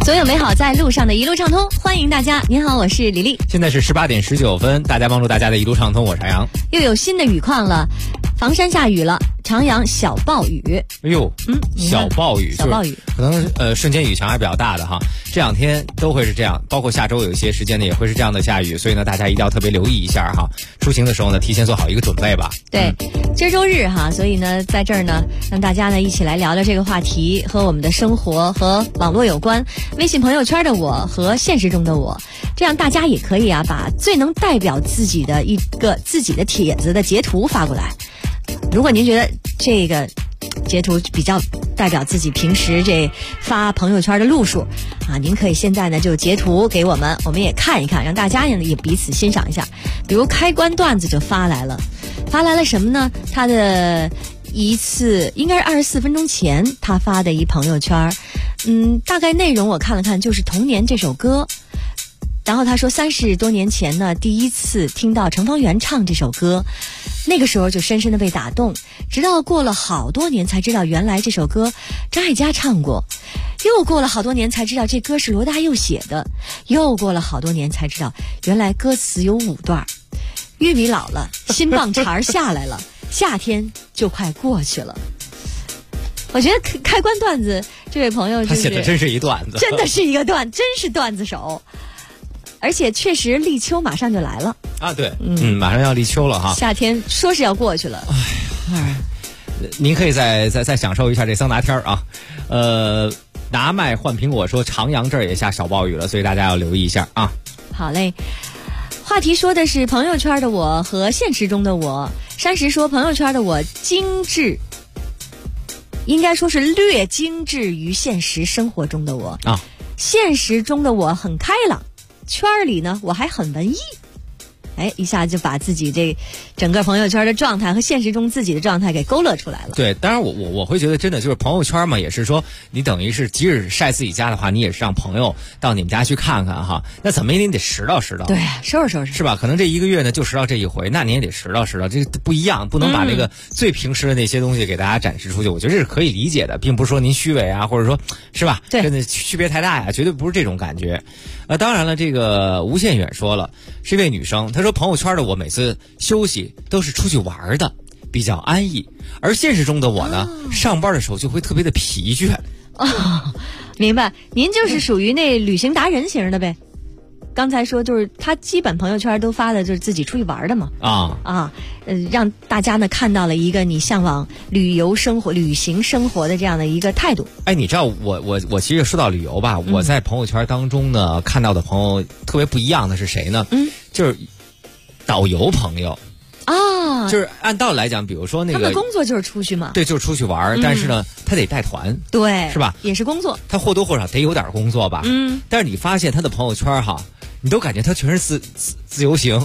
所有美好在路上的一路畅通，欢迎大家。您好，我是李丽。 现在是18点19分，大家帮助大家的一路畅通，我是杨。 又有新的雨况了，房山下雨了，长阳小暴雨。 哎呦，小暴雨， 小暴雨， 可能瞬间雨强还比较大的哈。这2天都会是这样，包括下周有一些时间呢也会是这样的下雨，所以呢大家一定要特别留意一下哈。出行的时候呢，提前做好一个准备吧。 对，今儿周日哈，所以呢在这儿呢让大家呢一起来聊聊这个话题，和我们的生活和网络有关。微信朋友圈的我和现实中的我，这样大家也可以啊把最能代表自己的一个自己的帖子的截图发过来。如果您觉得这个截图比较代表自己平时这发朋友圈的路数啊，您可以现在呢就截图给我们，我们也看一看，让大家也彼此欣赏一下。比如开关段子就发来了什么呢？他的一次应该是24分钟前他发的一朋友圈，大概内容我看了看，就是《童年》这首歌。然后他说30多年前呢，第一次听到程方圆唱这首歌，那个时候就深深的被打动，直到过了好多年才知道原来这首歌张艾嘉唱过，又过了好多年才知道这歌是罗大佑写的，又过了好多年才知道原来歌词有5段。玉米老了，新棒茬下来了，夏天就快过去了。我觉得开关段子这位朋友就是他写的真是一段子， 真的是一个真是段子手。而且确实立秋马上就来了啊，对，马上要立秋了哈， 夏天说是要过去了。 您可以再享受一下这桑拿天啊。拿麦换苹果说长阳这儿也下小暴雨了，所以大家要留意一下啊。 好嘞，话题说的是朋友圈的我和现实中的我。山石说朋友圈的我精致，应该说是略精致于现实生活中的我啊。现实中的我很开朗，圈里呢我还很文艺。一下就把自己这整个朋友圈的状态和现实中自己的状态给勾勒出来了。 对，当然我会觉得真的就是朋友圈嘛，也是说你等于是即使晒自己家的话，你也是让朋友到你们家去看看哈。那怎么也得拾到， 对，收拾是吧？可能这1个月呢就拾到这一回，那你也得拾到，这不一样，不能把那个最平时的那些东西给大家展示出去。我觉得这是可以理解的，并不是说您虚伪啊，或者说是吧？ 对， 真的区别太大呀，绝对不是这种感觉。当然了，这个吴宪远说了，是一位女生，她说朋友圈的我每次休息都是出去玩的，比较安逸，而现实中的我呢，上班的时候就会特别的疲倦。 明白，您就是属于那旅行达人型的呗。刚才说就是他基本朋友圈都发的就是自己出去玩的嘛。让大家呢看到了一个你向往旅行生活的这样的一个态度。 你知道我其实说到旅游吧，我在朋友圈当中呢看到的朋友特别不一样的是谁呢？就是导游朋友啊，就是按道理来讲，比如说那个他们的工作就是出去嘛， 对，就是出去玩，但是呢他得带团， 对， 是吧？ 也是工作， 他或多或少得有点工作吧。但是你发现他的朋友圈哈，你都感觉他全是自由行。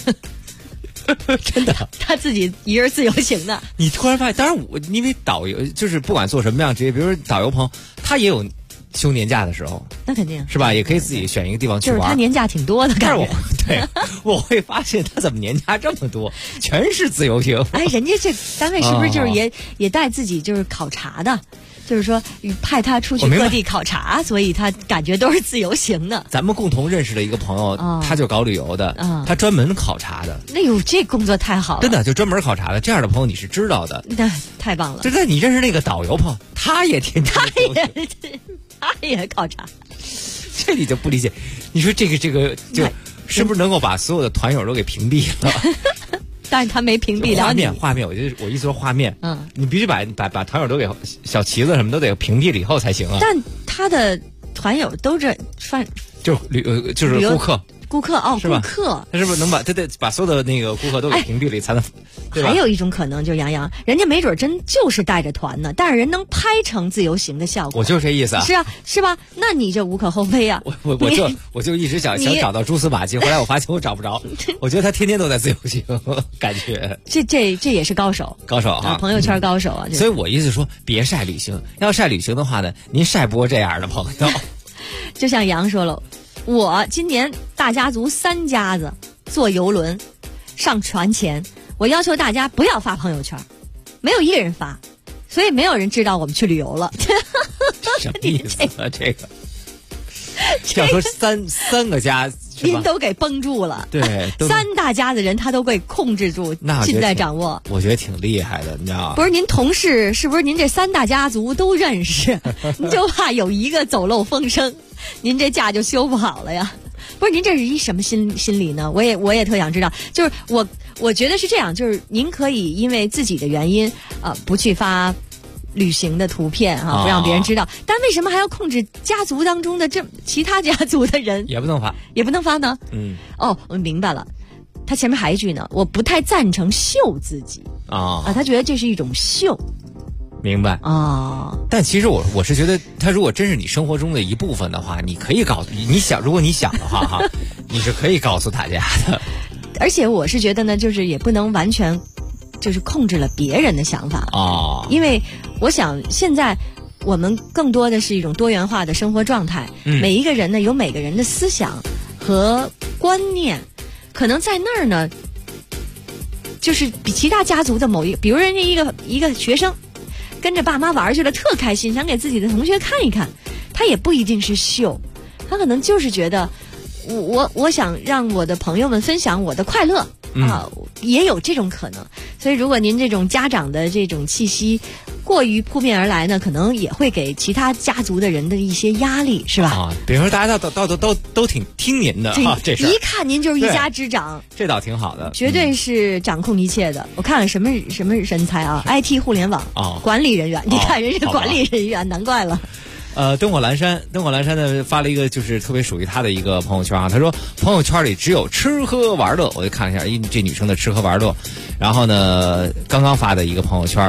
真的， 他自己一人自由行的。 你突然发现，当然因为导游就是不管做什么样职业，比如说导游朋友，他也有休年假的时候， 那肯定是吧？也可以自己选一个地方去玩。 就是他年假挺多的感觉。 但是我会发现他怎么年假这么多，全是自由行。 人家这单位是不是就是也带自己就是考察的？就是说派他出去各地考察，所以他感觉都是自由行的。 咱们共同认识的一个朋友，他就搞旅游的，他专门考察的。 哎呦，这工作太好了！ 真的就专门考察的，这样的朋友你是知道的。 那太棒了！ 就在你认识那个导游朋友，他也天天他也考察， 这你就不理解。你说这个就是不是能够把所有的团友都给屏蔽了？ 但是他没屏蔽了画面，我意思说画面，你必须把团友都给小旗子什么都得屏蔽了以后才行啊。 但他的团友都是就是顾客是吧？顾客他是不是能他得把所有的那个顾客都给屏蔽了才能？对吧？ 还有一种可能就是杨洋，人家没准真就是带着团呢，但是人能拍成自由行的效果。 我就是这意思啊。 是啊，是吧？那你这无可厚非啊。 我就一直想找到蛛丝马迹，后来我发现我找不着。我觉得他天天都在自由行，感觉这也是高手啊，朋友圈高手啊。 所以我意思说，别晒旅行，要晒旅行的话呢，您晒不过这样的朋友。 就像杨说了。我今年大家族3家子坐游轮上船前，我要求大家不要发朋友圈，没有一个人发，所以没有人知道我们去旅游了。 什么意思啊？这个要说三个家， 您都给绷住了。 对， 三大家的人他都会控制住，尽在掌握。 我觉得挺厉害的，你知道吗？ 不是您同事，是不是您这三大家族都认识？您就怕有一个走漏风声，您这架就修不好了呀。不是您这是一什么心理呢？我也特想知道。就是我觉得是这样，就是您可以因为自己的原因不去发旅行的图片不让别人知道。但为什么还要控制家族当中的其他家族的人？ 也不能发呢？我明白了。他前面还一句呢，我不太赞成秀自己他觉得这是一种秀。 明白但其实我是觉得，他如果真是你生活中的一部分的话，你可以告诉你想，如果你想的话你是可以告诉大家的。 而且我是觉得呢，就是也不能完全就是控制了别人的想法因为我想现在我们更多的是一种多元化的生活状态，每一个人呢有每个人的思想和观念，可能在那儿呢，就是比其他家族的比如人家一个学生跟着爸妈玩去了，特开心，想给自己的同学看一看，他也不一定是秀，他可能就是觉得我想让我的朋友们分享我的快乐也有这种可能。所以如果您这种家长的这种气息过于扑面而来呢，可能也会给其他家族的人的一些压力，是吧？ 比如说大家都挺听您的这事儿， 一看您就是一家之长， 这倒挺好的， 绝对是掌控一切的。我看看什么人才IT 互联网管理人员，你看人是管理人员，难怪了。 灯火阑珊呢发了一个就是特别属于他的一个朋友圈他说朋友圈里只有吃喝玩乐。我就看了一下，这女生的吃喝玩乐。然后呢，刚刚发的一个朋友圈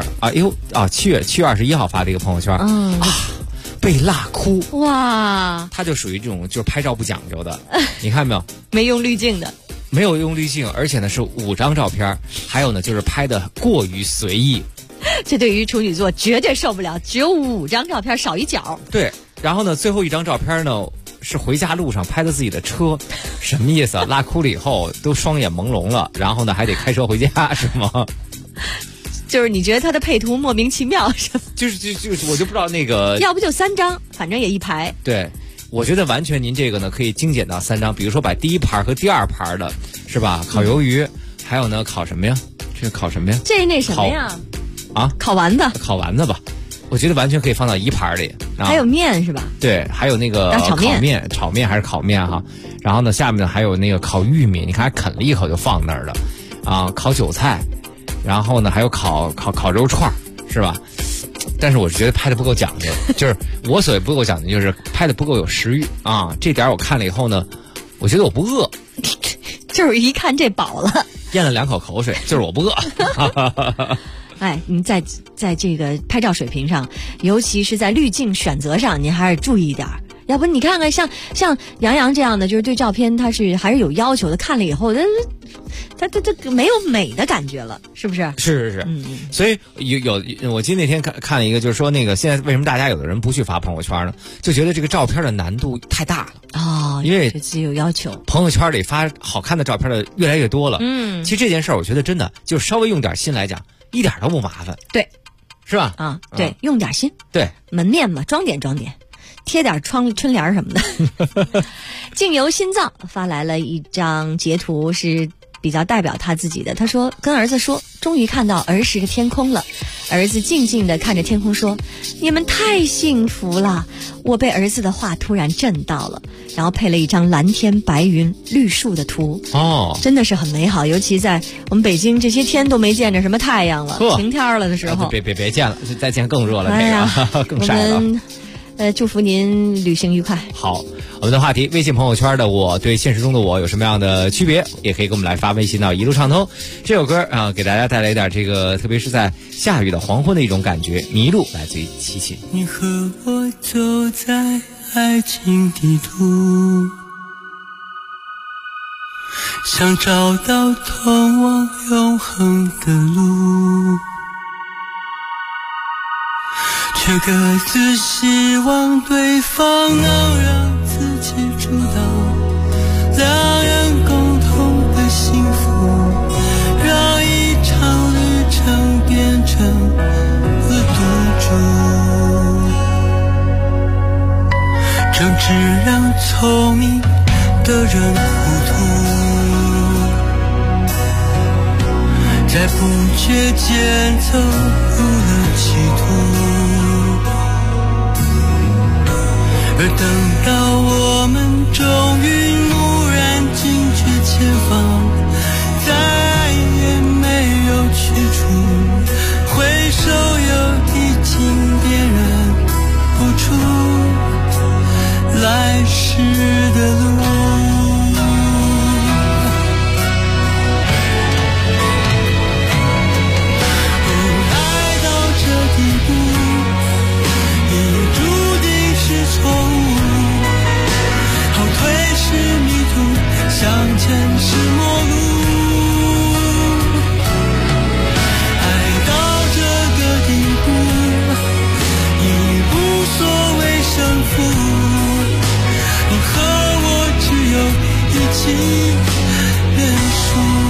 7月21号发的一个朋友圈被辣哭。 哇， 他就属于这种就是拍照不讲究的，你看没有？ 没用滤镜的。 没有用滤镜，而且呢是5张照片，还有呢就是拍的过于随意。 这对于处女座绝对受不了，只有5张照片少一角。 对，然后呢最后1张照片呢是回家路上拍的自己的车，什么意思啊？辣哭了以后都双眼朦胧了，然后呢还得开车回家是吗？ 就是你觉得他的配图莫名其妙是吗？ 就是我就不知道那个， 要不就3张，反正也一排。 对，我觉得完全您这个呢可以精简到3张，比如说把第一盘和第二盘的是吧？烤鱿鱼，还有呢烤什么呀？这考什么呀？ 这那什么呀？烤丸子吧，我觉得完全可以放到一盘里。 还有面是吧？ 对，还有那个炒面还是烤面哈。然后呢，下面呢还有那个烤玉米，你看还啃了一口就放那儿了烤韭菜，然后呢还有烤肉串是吧？但是我觉得拍的不够讲究，就是我所谓不够讲究，就是拍的不够有食欲这点我看了以后呢，我觉得我不饿， 就是一看这饱了， 咽了2口口水，就是我不饿。 你在这个拍照水平上，尤其是在滤镜选择上，您还是注意一点。要不你看看像杨洋这样的，就是对照片他是还是有要求的，看了以后他没有美的感觉了，是不是？ 是。所以我记得那天看了一个，就是说那个现在为什么大家有的人不去发朋友圈呢？就觉得这个照片的难度太大了因为自己有要求， 朋友圈里发好看的照片的越来越多了。其实这件事儿我觉得真的就稍微用点心来讲，一点都不麻烦。 对， 是吧？ 对，用点心。 对， 门面嘛，装点，贴点春联什么的。境由心造发来了一张截图，是比较代表他自己的。他说跟儿子说，终于看到儿时的天空了。儿子静静地看着天空说，你们太幸福了。我被儿子的话突然震到了，然后配了一张蓝天白云绿树的图真的是很美好。尤其在我们北京这些天都没见着什么太阳了，晴天了的时候， 别见了，再见更热了，这个更晒了。 祝福您旅行愉快。 好，我们的话题，微信朋友圈的我对现实中的我有什么样的区别，也可以给我们来发微信到一路畅通。这首歌给大家带来一点这个特别是在下雨的黄昏的一种感觉，迷路来自于齐秦。 你和我走在爱情地图，想找到通往永恒的路，却各自希望对方能让自己主导，两人共同的幸福，让一场旅程变成个赌注。挣只让聪明的人糊涂，在不觉间走入了歧途。而等到我们终于蓦然惊觉前方再也没有去处，回首又已经辨认不出来时的路。爱到这地步已注定是错误，后退是迷途，向前是陌路。爱到这个地步已无所谓胜负，你和我只有一起认输。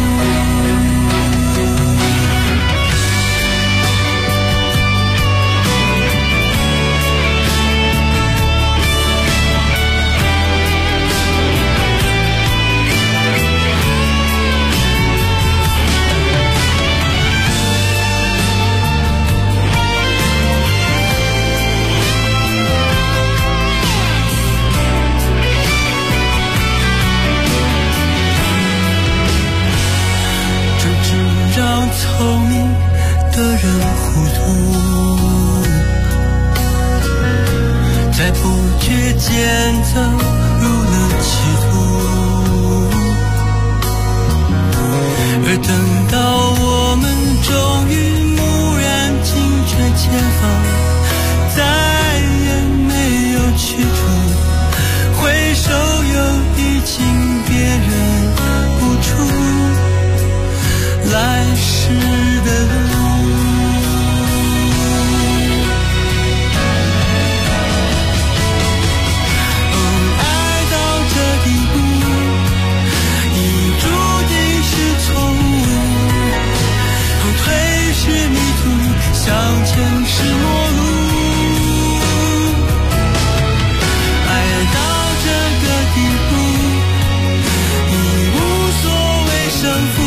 聪明的人糊涂，在不觉间走入了歧途。而等到我们终于蓦然惊觉前方再也没有去处，回首又已经辨认不出来时的路。爱到这地步已注定是错误，后退是迷途，向前是陌路。爱到这个地步已无所谓胜负，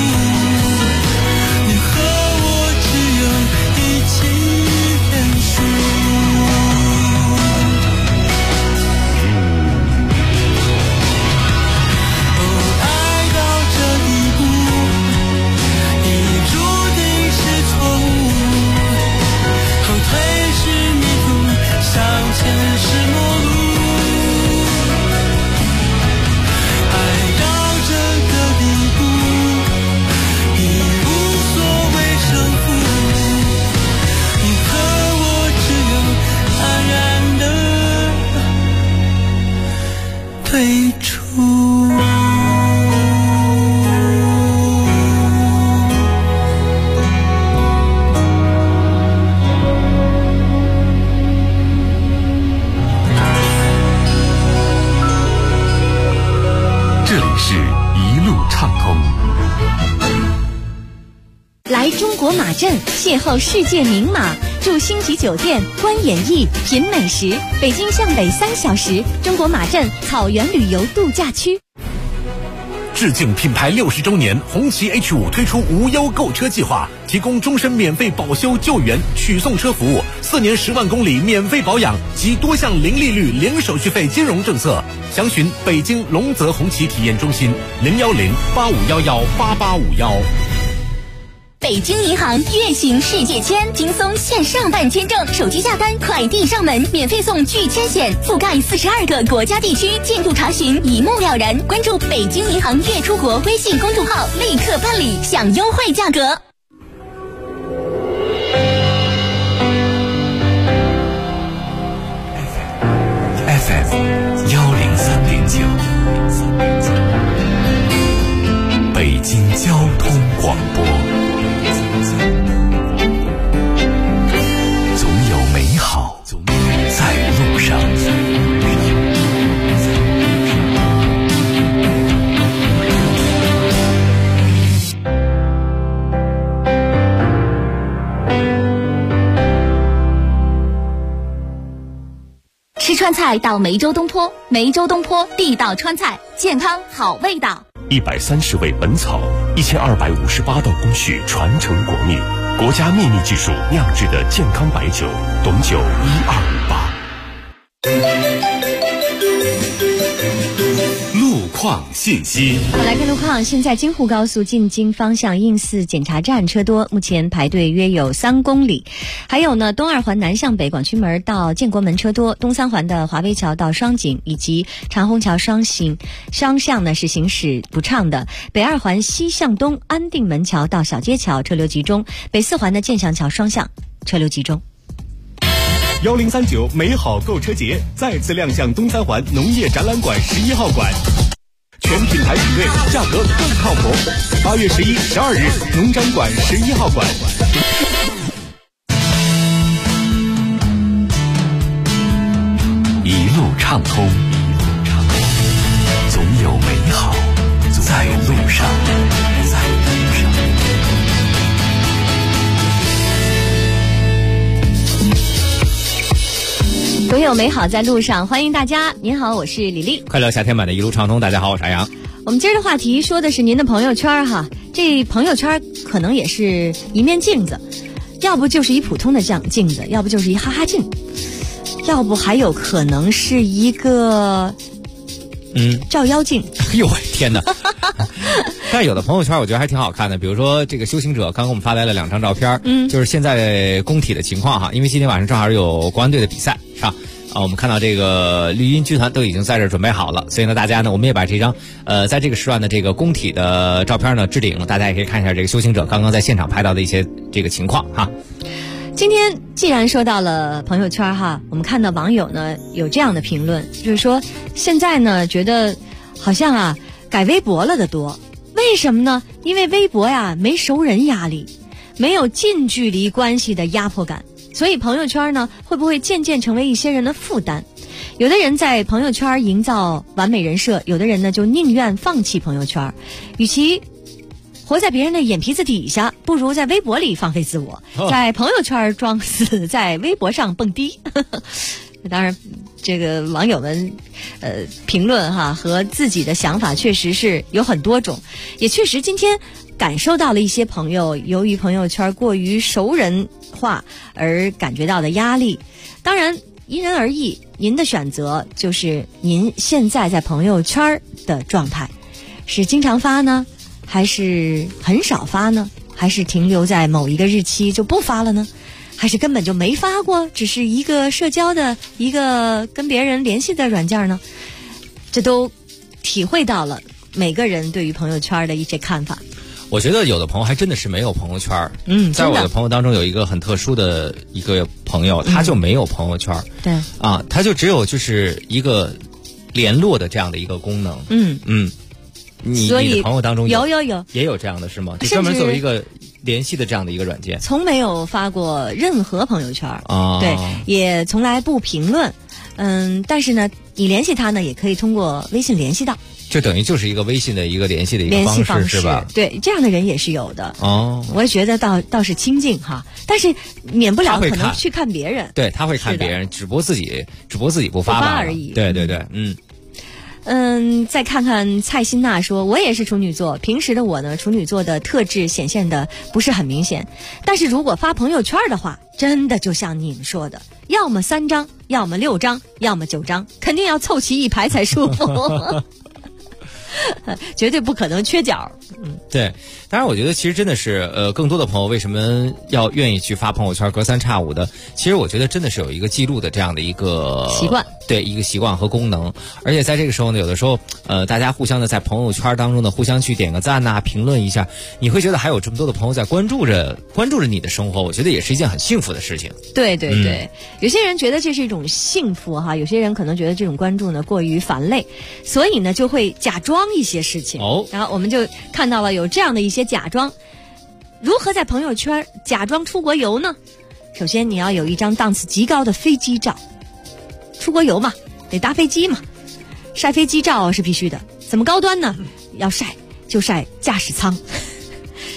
退出。 这里是一路畅通。 来中国马镇邂逅世界名马，住星级酒店，观演艺，品美食。北京向北3小时，中国马镇草原旅游度假区。 致敬品牌60周年，红旗 H5 推出无忧购车计划，提供终身免费保修救援取送车服务，4年10万公里免费保养及多项零利率零手续费金融政策。详询北京龙泽红旗体验中心010-8511-8851。 北京银行月行世界签，轻松线上办签证，手机下单，快递上门，免费送拒签险，覆盖42个国家地区，进度查询一目了然。关注北京银行月出国微信公众号，立刻办理，享优惠价格。 FM 103.9，北京交通广播。总有美好在路上。 吃川菜到梅州东坡，梅州东坡地道川菜，健康好味道。 130味本草，1258道工序传承国秘，国家秘密技术酿制的健康白酒，董酒1258。 路况信息。 我来看路况，现在京沪高速进京方向应四检查站车多，目前排队约有3公里。还有呢，东二环南向北广渠门到建国门车多，东三环的华威桥到双井以及长虹桥双向呢是行驶不畅的。北二环西向东安定门桥到小街桥车流集中，北四环的建祥桥双向车流集中。 1039美好购车节再次亮相东三环农业展览馆11号馆，全品牌比对，价格更靠谱。8月11、12日，农展馆11号馆。 一路畅通，总有美好在路上。 总有美好在路上，欢迎大家。您好，我是李丽。 快乐夏天版的一路畅通，大家好，我是阿阳。 我们今儿的话题说的是您的朋友圈哈，这朋友圈可能也是一面镜子，要不就是一普通的镜子，要不就是一哈哈镜，要不还有可能是一个照妖镜。 哎呦喂，天哪！但有的朋友圈我觉得还挺好看的，比如说这个修行者刚给我们发来了2张照片，就是现在工体的情况哈，因为今天晚上正好有国安队的比赛，是吧？我们看到这个绿茵军团都已经在这准备好了，所以呢，大家呢，我们也把这张在这个时段的这个工体的照片呢置顶，大家也可以看一下这个修行者刚刚在现场拍到的一些这个情况哈。 今天既然说到了朋友圈哈，我们看到网友呢有这样的评论，就是说现在呢觉得好像改微博了的多，为什么呢？因为微博没熟人压力，没有近距离关系的压迫感，所以朋友圈呢会不会渐渐成为一些人的负担？有的人在朋友圈营造完美人设，有的人呢就宁愿放弃朋友圈，与其活在别人的眼皮子底下，不如在微博里放飞自我，在朋友圈装死，在微博上蹦迪。当然这个网友们评论和自己的想法确实是有很多种，也确实今天感受到了一些朋友由于朋友圈过于熟人化而感觉到的压力。当然因人而异，您的选择就是您现在在朋友圈的状态，是经常发呢，还是很少发呢？还是停留在某一个日期就不发了呢？还是根本就没发过，只是一个社交的一个跟别人联系的软件呢？这都体会到了每个人对于朋友圈的一些看法。 我觉得有的朋友还真的是没有朋友圈。在我的朋友当中有一个很特殊的一个朋友，他就没有朋友圈。 对他就只有就是一个联络的这样的一个功能。你的朋友当中有也有这样的是吗？就专门作为一个联系的这样的一个软件， 从没有发过任何朋友圈对，也从来不评论。但是呢，你联系他呢，也可以通过微信联系到， 就等于就是一个微信的一个联系的一个方式是吧？ 对，这样的人也是有的。我也觉得倒是亲近哈，但是免不了可能去看别人。 对，他会看别人，只不过自己不发而已。 对， 再看看蔡欣娜说，我也是处女座，平时的我呢，处女座的特质显现的不是很明显，但是如果发朋友圈的话，真的就像你们说的，要么3张，要么6张，要么9张，肯定要凑齐一排才舒服。绝对不可能缺角。 对，当然我觉得其实真的是更多的朋友为什么要愿意去发朋友圈隔三差五的，其实我觉得真的是有一个记录的这样的一个习惯， 对，一个习惯和功能。而且在这个时候呢，有的时候大家互相的在朋友圈当中呢互相去点个赞呐，评论一下，你会觉得还有这么多的朋友在关注着你的生活，我觉得也是一件很幸福的事情。 对，有些人觉得这是一种幸福哈，有些人可能觉得这种关注呢过于繁累，所以呢就会假装一些事情。然后我们就看到了有这样的一些假装。如何在朋友圈假装出国游呢？首先你要有一张档次极高的飞机照，出国游嘛，得搭飞机嘛，晒飞机照是必须的。怎么高端呢？要晒就晒驾驶舱。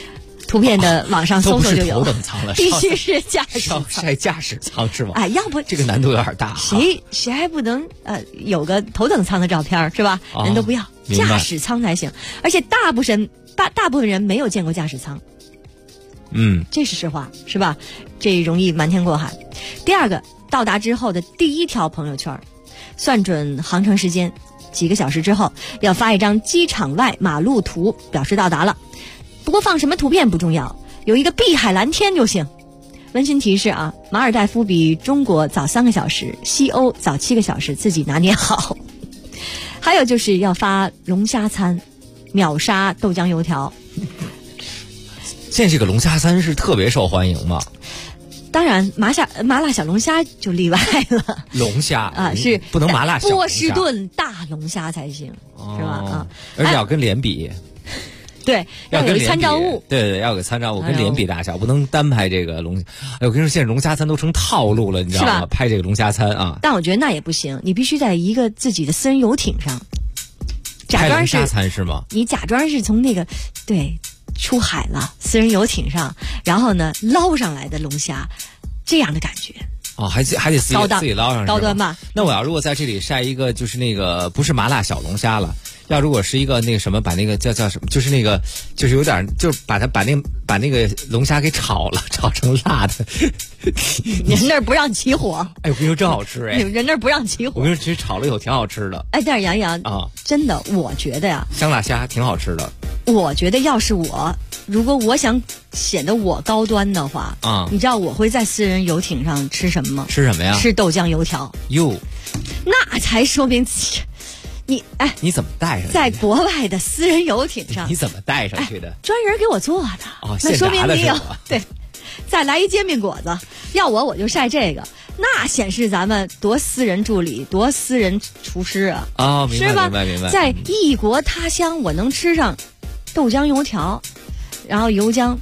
图片的网上搜搜就有。 头等舱了， 必须是驾驶舱， 晒驾驶舱是吗？ 哎，要不这个难度有点大。 谁还不能有个头等舱的照片是吧？人都不要，驾驶舱才行。而且大部分人没有见过驾驶舱。这是实话，是吧？这容易瞒天过海。第二个，到达之后的第一条朋友圈，算准航程时间，几个小时之后要发一张机场外马路图，表示到达了。不过放什么图片不重要，有一个碧海蓝天就行。温馨提示啊，马尔代夫比中国早3个小时，西欧早7个小时，自己拿捏好。还有就是要发龙虾餐，秒杀豆浆油条。 现在这个龙虾餐是特别受欢迎吗？ 当然，麻辣小龙虾就例外了。 龙虾啊，是不能麻辣小龙虾， 波士顿大龙虾才行，是吧？啊， 而且要跟脸比。 对，要有参照物。 对，要有参照物，跟脸比大小，不能单拍这个龙虾。哎，我跟你说，现在龙虾餐都成套路了，你知道吗？拍这个龙虾餐啊。 但我觉得那也不行，你必须在一个自己的私人游艇上， 假装是龙虾餐是吗？ 你假装是从那个出海了，私人游艇上，然后呢捞上来的龙虾，这样的感觉。 还得自己捞上， 高端吧？ 那我要如果在这里晒一个，就是那个不是麻辣小龙虾了，要如果是一个那个什么，把那个叫什么，就是那个就是有点，就是把那个龙虾给炒了，炒成辣的。 人那儿不让起火。 哎，我跟你说真好吃哎！ 人那儿不让起火。 我跟你说，其实炒了以后挺好吃的。 哎，但是杨洋啊， 真的，我觉得呀， 香辣虾挺好吃的。 我觉得要是如果我想显得我高端的话，你知道我会在私人游艇上吃什么吗？ 吃什么呀？ 吃豆浆油条。 哟， 那才说明你怎么带上去？ 在国外的私人游艇上， 你怎么带上去的？ 专人给我做的。那说明你有对。再来一煎饼果子，要我就晒这个，那显示咱们多私人助理，多私人厨师啊！ 明白， 是吧？ 明白。 在异国他乡，我能吃上豆浆油条。然后油浆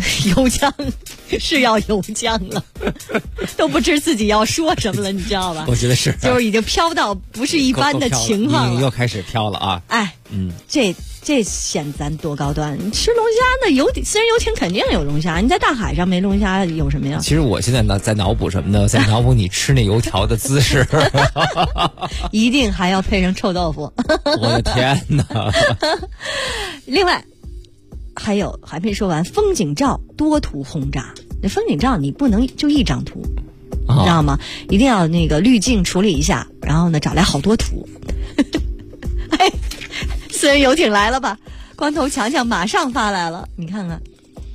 是要油浆了，都不知自己要说什么了，你知道吧？ 我觉得是， 就是已经飘到不是一般的情况了， 又开始飘了啊！ 哎，这显咱多高端！你吃龙虾那私人游艇肯定有龙虾，你在大海上没龙虾有什么呀？ 其实我现在呢在脑补什么呢？在脑补你吃那油条的姿势， 一定还要配上臭豆腐。 我的天哪！ 另外。还没说完，风景照多图轰炸。那风景照你不能就一张图，你知道吗？一定要那个滤镜处理一下，然后呢找来好多图。哎，私人游艇来了吧？光头强强马上发来了，你看看。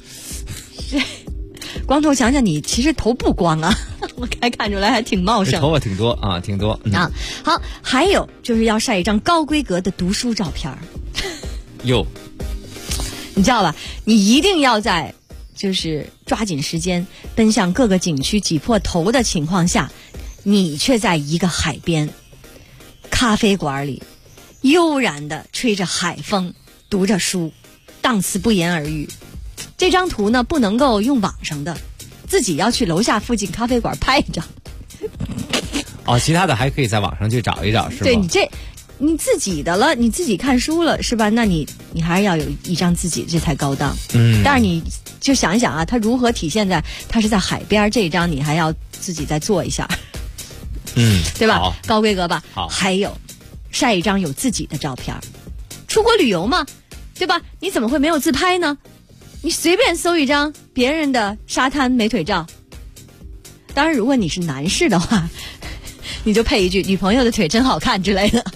光头强强，你其实头不光啊，我看出来还挺茂盛， 头发挺多啊，挺多啊。好，还有就是要晒一张高规格的读书照片。 哟。 你知道吧？你一定要在就是抓紧时间奔向各个景区挤破头的情况下，你却在一个海边咖啡馆里悠然地吹着海风，读着书，档次不言而喻。这张图呢不能够用网上的，自己要去楼下附近咖啡馆拍一张。 其他的还可以在网上去找一找，是吧？ 对，你自己的了，你自己看书了是吧？那你还是要有一张自己，这才高档。但是你就想一想啊，它如何体现在它是在海边，这一张你还要自己再做一下。对吧？高规格吧。 好， 还有晒一张有自己的照片。出国旅游嘛，对吧？你怎么会没有自拍呢？你随便搜一张别人的沙滩美腿照。当然，如果你是男士的话，你就配一句女朋友的腿真好看之类的。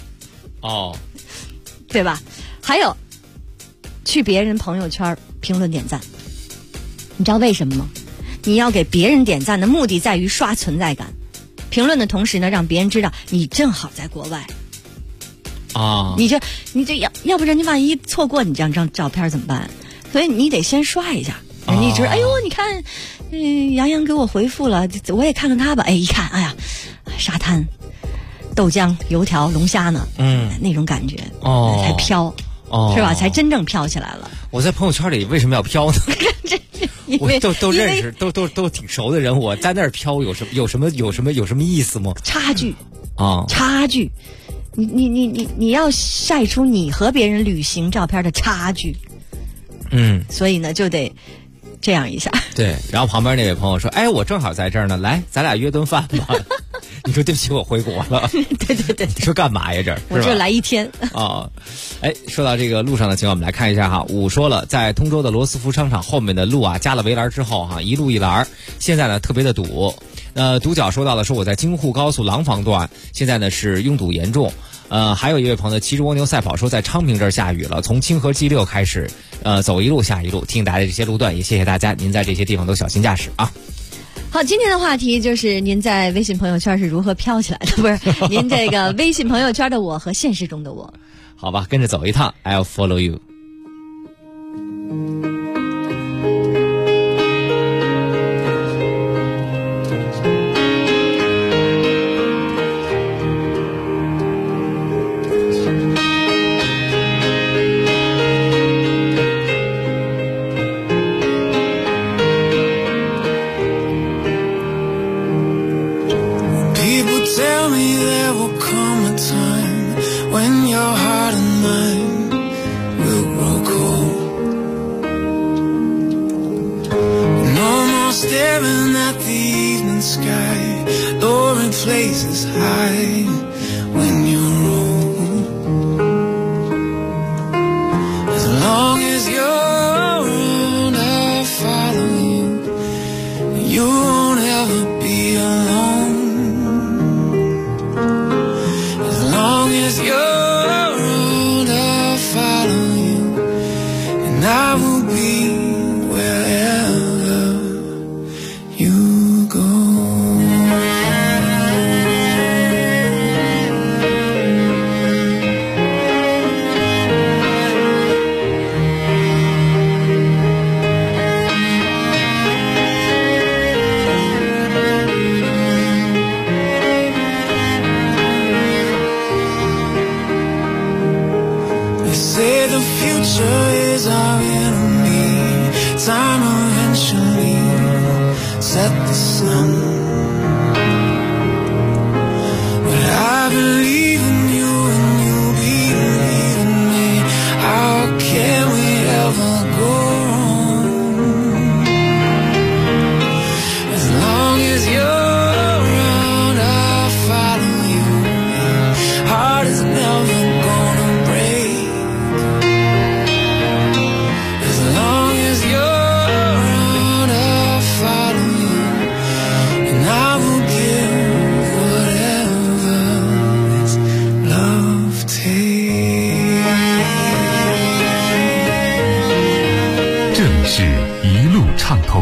对吧？还有去别人朋友圈评论点赞，你知道为什么吗？你要给别人点赞的目的在于刷存在感，评论的同时呢，让别人知道你正好在国外你这要不然你万一错过你这张照片怎么办？所以你得先刷一下，人家知道哎呦你看杨洋给我回复了，我也看看他吧。一看哎呀沙滩豆浆油条龙虾呢，那种感觉才飘是吧？才真正飘起来了。 我在朋友圈里为什么要飘呢？我都认识，都挺熟的人，我在那儿飘有什么意思吗？ 差距差距，你要晒出你和别人旅行照片的差距。所以呢，就得这样一下。 对，然后旁边那位朋友说：“哎，我正好在这儿呢，来，咱俩约顿饭吧。”你说对不起，我回国了。 对， 你说干嘛呀？这儿我这来一天。 哦，哎，说到这个路上的情况，我们来看一下哈。五说了，在通州的罗斯福商场后面的路啊，加了围栏之后哈，一路一栏，现在呢特别的堵。独角说到了，说我在京沪高速廊坊段，现在呢是拥堵严重。还有一位朋友骑着蜗牛赛跑说，在昌平这儿下雨了，从清河 G6 开始，走一路下一路。听大家这些路段，也谢谢大家，您在这些地方都小心驾驶啊。 好，今天的话题就是您在微信朋友圈是如何飘起来的？不是您这个微信朋友圈的我和现实中的我。 好吧，跟着走一趟 ，I'll follow you。 Places high when you're old. As long as you're around, I'll follow you. You won't ever be alone. As long as you're around, I'll follow you, and I will be wherever you go. Is our enemy. Time eventually set the sun. But I believe in you and you believe in me. How can we ever go wrong? As long as you're around, I'll follow you. Heart is never gonna break. 通。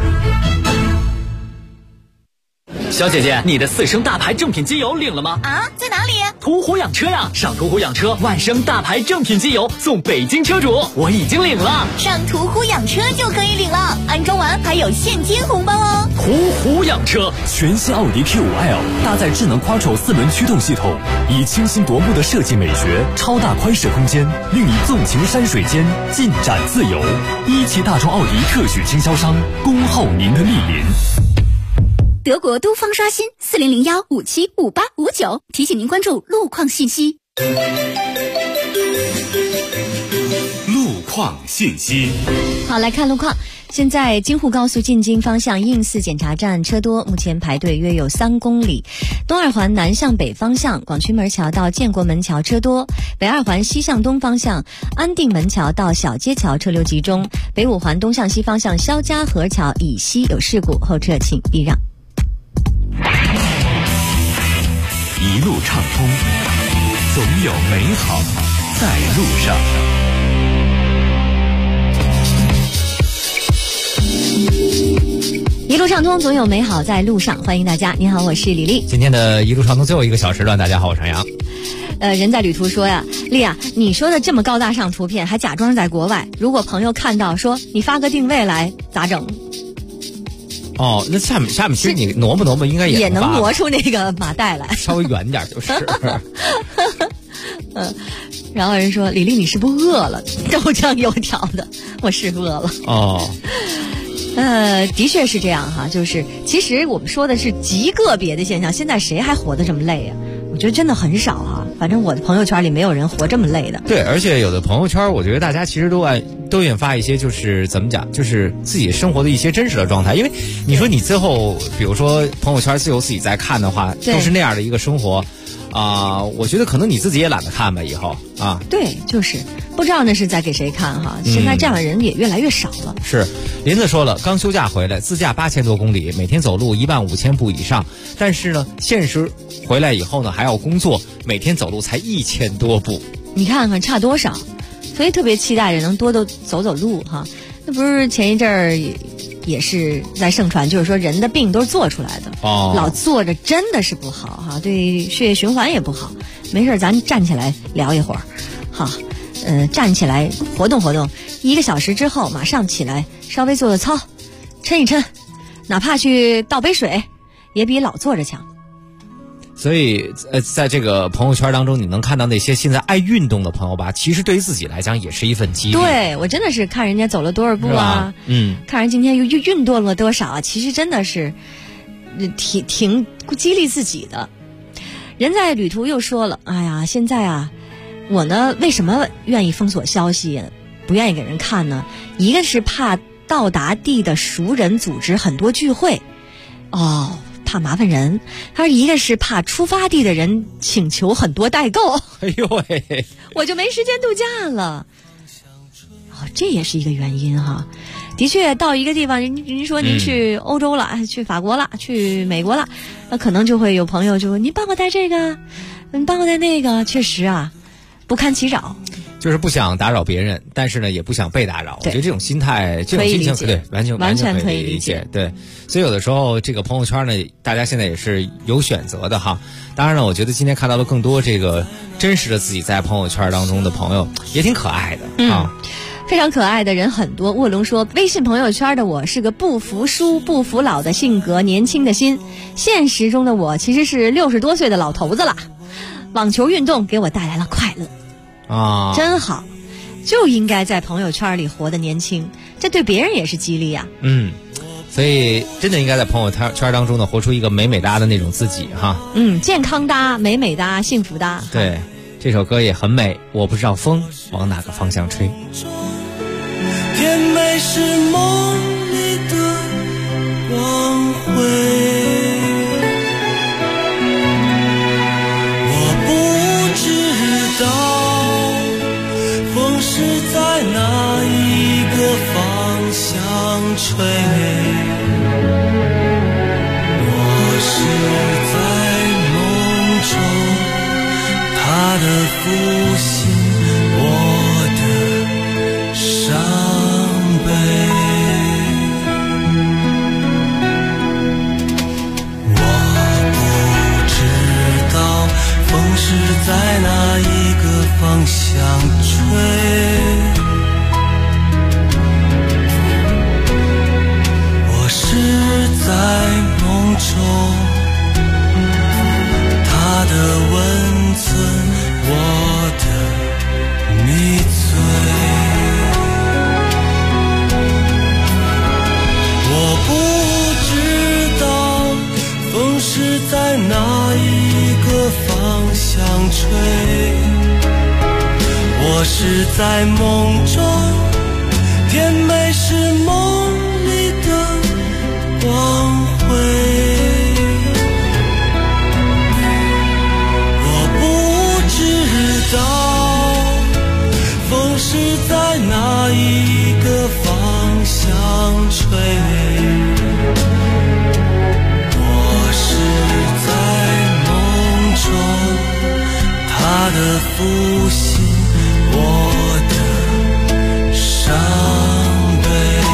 小姐姐，你的4升大牌正品机油领了吗？ 啊，在哪里？ 途虎养车呀！上途虎养车，万升大牌正品机油送北京车主，我已经领了。 上途虎养车就可以领了，安装完还有现金红包哦。 途虎养车，全新奥迪 Q5L 搭载智能 Quattro 4轮驱动系统，以清新夺目的设计美学、超大宽敞空间，令你纵情山水间，尽展自由。一汽大众奥迪特许经销商，恭候您的莅临。 德国都方刷新4001575859，提醒您关注路况信息。 路况信息。 好，来看路况。现在京沪高速进京方向应四检查站车多，目前排队约有3公里。东二环南向北方向广渠门桥到建国门桥车多，北二环西向东方向安定门桥到小街桥车流集中，北五环东向西方向肖家河桥以西有事故，后车请避让。 一路畅通，总有美好在路上。 一路畅通，总有美好在路上。欢迎大家，你好，我是李丽。 今天的一路畅通最后一个小时段，大家好，我是杨洋。 人在旅途说呀，丽啊，你说的这么高大上图片，还假装在国外，如果朋友看到说你发个定位来，咋整？ 哦，那下面其实你挪吧，应该也能挪出那个马带来， 稍微远点就是。 然后人说李丽你是不是饿了？豆浆油条的，我是饿了。 哦。 的确是这样哈，就是其实我们说的是极个别的现象，现在谁还活得这么累啊？我觉得真的很少哈，反正我的朋友圈里没有人活这么累的。 对，而且有的朋友圈，我觉得大家其实都多引发一些就是怎么讲，就是自己生活的一些真实的状态。因为你说你最后比如说朋友圈最后自己在看的话，都是那样的一个生活我觉得可能你自己也懒得看吧以后啊。 对，就是不知道那是在给谁看哈。现在这样的人也越来越少了。 是，林子说了，刚休假回来，自驾8000多公里，每天走路15000步以上，但是呢，现实回来以后呢，还要工作，每天走路才1000多步。 你看看差多少，所以特别期待着能多走走路哈。那不是前一阵儿也是在盛传，就是说人的病都是做出来的，老坐着真的是不好哈，对血液循环也不好。没事咱站起来聊一会儿，好，站起来活动活动，1个小时之后马上起来稍微做做操，抻一抻，哪怕去倒杯水，也比老坐着强。 所以在这个朋友圈当中，你能看到那些现在爱运动的朋友吧，其实对于自己来讲也是一份激励。 对，我真的是看人家走了多少步啊，看人今天又运动了多少啊，其实真的是挺激励自己的。人在旅途又说了，哎呀，现在啊，我呢为什么愿意封锁消息，不愿意给人看呢？一个是怕到达地的熟人组织很多聚会，怕麻烦人，他一个是怕出发地的人请求很多代购， 哎呦喂， 我就没时间度假了。这也是一个原因哈。的确，到一个地方，您说您去欧洲了，去法国了，去美国了，那可能就会有朋友就说您帮我带这个，您帮我带那个，确实啊，不堪其扰。 就是不想打扰别人，但是呢也不想被打扰。我觉得这种心态，这种心情，对，完全可以理解。对，所以有的时候这个朋友圈呢，大家现在也是有选择的哈。当然了，我觉得今天看到了更多这个真实的自己在朋友圈当中的朋友，也挺可爱的啊。 非常可爱的人很多。卧龙说，微信朋友圈的我是个不服输不服老的性格，年轻的心。现实中的我其实是60多岁的老头子了。网球运动给我带来了快乐啊，真好，就应该在朋友圈里活得年轻，这对别人也是激励呀。 所以真的应该在朋友圈当中呢，活出一个美美哒的那种自己哈。 健康哒，美美哒，幸福哒。 对，这首歌也很美。我不知道风往哪个方向吹。 甜美是梦里的光辉，我不知道风是在哪一个方向吹，我是在梦中他的负心，我的伤悲，我不知道风是在哪一个方向吹，我是在梦中他的温存，我的迷醉，我不知道风是在哪一个方向吹，我是在梦中，甜美是梦里的光辉，我不知道风是在哪一个方向吹，我是在梦中他的负心，我的伤悲。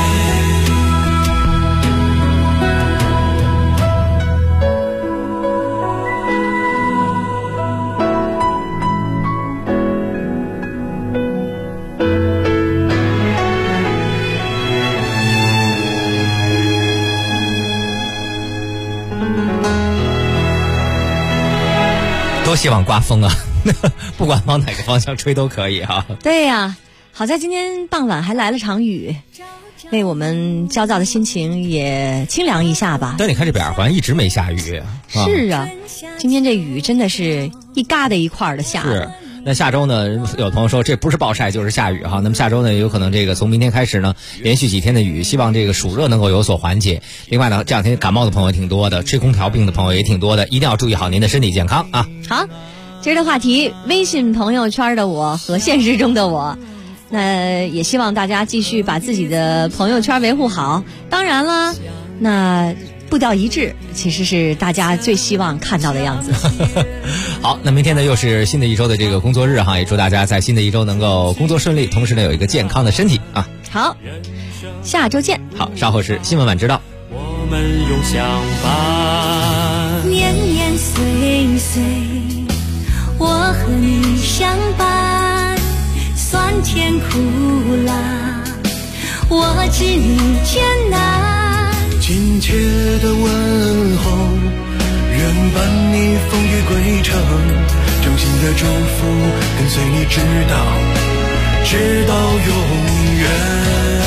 多希望刮风啊不管往哪个方向吹都可以哈。 对呀，好在今天傍晚还来了场雨，为我们焦躁的心情也清凉一下吧。 但你看这边好像一直没下雨。 是啊，今天这雨真的是一疙瘩一块的下。 是， 那下周呢，有朋友说这不是暴晒就是下雨哈。那么下周呢，有可能这个从明天开始呢，连续几天的雨，希望这个暑热能够有所缓解。另外呢，这两天感冒的朋友也挺多的，吹空调病的朋友也挺多的，一定要注意好您的身体健康啊。 好，今儿的话题，微信朋友圈的我和现实中的我。那也希望大家继续把自己的朋友圈维护好。当然了，那步调一致其实是大家最希望看到的样子。 好，那明天呢又是新的一周的这个工作日哈，也祝大家在新的一周能够工作顺利，同时呢有一个健康的身体啊。 好，下周见。 好，稍后是新闻晚知道。 我们永相伴， 年年岁岁，我和你相伴，酸甜苦辣，我知你艰难。 亲切的问候，愿伴你风雨归程，衷心的祝福跟随你直到永远。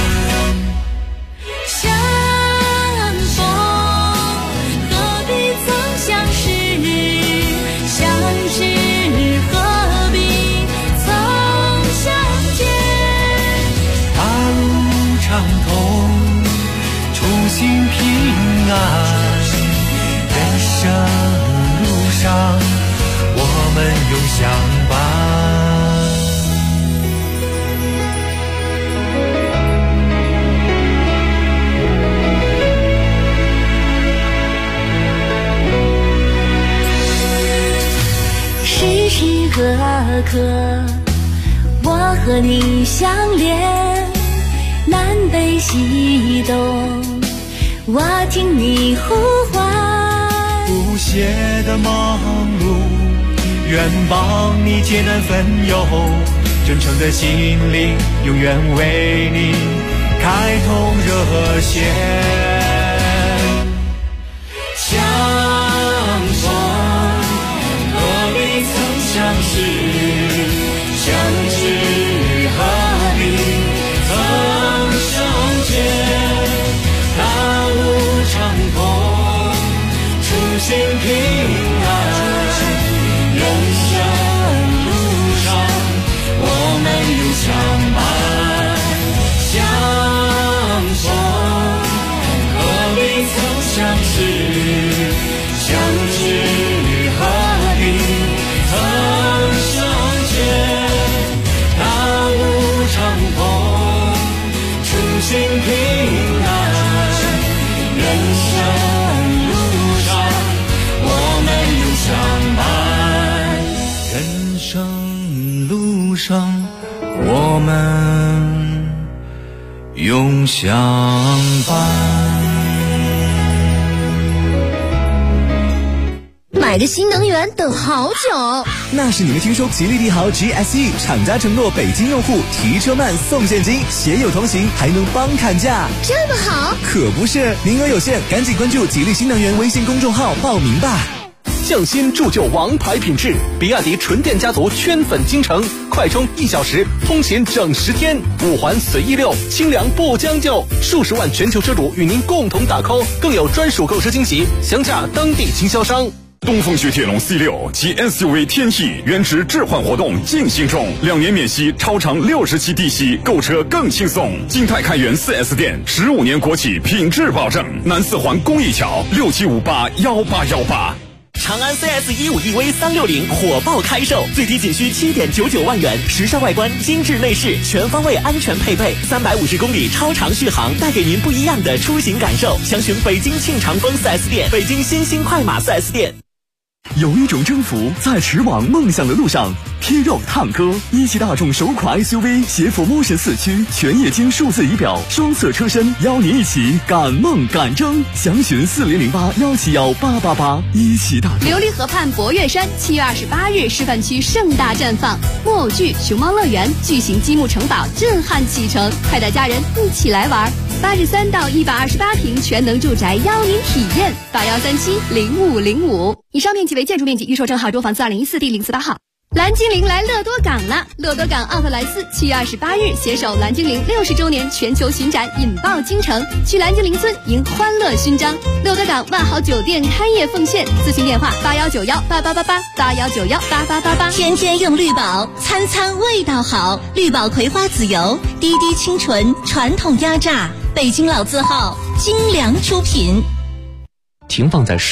相逢何必曾相识，相知何必曾相见。 大路畅通，初心平安，人生路上我们永相伴。 时时刻刻我和你相连，南北西东我听你呼唤。 不懈的忙碌，愿帮你解难分忧，真诚的心灵永远为你开通热线。相逢何必曾相识，相知何必曾相见。大路畅通，初心平安，人生路上我们永相伴。相逢何必曾相识，相知何必曾相见。大路畅通，初心平安，人生路上我们永相伴。人生路上我们永相伴。 买个新能源等好久， 那是你没听说吉利帝豪 GSE 厂家承诺北京用户提车慢送现金，携友同行还能帮砍价， 这么好？ 可不是，名额有限，赶紧关注吉利新能源微信公众号报名吧。 匠心铸就王牌品质，比亚迪纯电家族圈粉京城，快充1小时，通勤整10天，5环随意溜，清凉不将就，数十万全球车主与您共同打 call， 更有专属购车惊喜，详洽当地经销商。 东风雪铁龙 C6 及 SUV 天翼原值置换活动进行中，2年免息，超长60期低息，购车更轻松。金泰开元 4S 店，15年国企品质保证。南4环公益桥67581818。 长安 CS15EV 360火爆开售，最低仅需7.99万元，时尚外观，精致内饰，全方位安全配备，350公里超长续航，带给您不一样的出行感受。详询北京庆长丰 4S 店、北京新兴快马 4S 店。 有一种征服在驰往梦想的路上，贴肉探戈，一汽大众首款 SUV 携辅 Motion 4驱，全液晶数字仪表，双色车身，邀您一起赶梦赶征。详询4008171888。一汽大众。 琉璃河畔博悦山7月28日示范区盛大绽放，木偶剧、熊猫乐园、巨型积木城堡震撼启程，快带家人一起来玩。83到128平全能住宅邀您体验，81370505。以上面积为建筑面积，预售证号中房子2014第048号。 蓝精灵来乐多港了！乐多港奥特莱斯7月28日携手蓝精灵60周年全球巡展，引爆京城，去蓝精灵村迎欢乐勋章。乐多港万豪酒店开业奉献，咨询电话8191888881918888。 天天用绿宝，餐餐味道好。绿宝葵花籽油，滴滴清纯，传统压榨，北京老字号精良出品。 停放在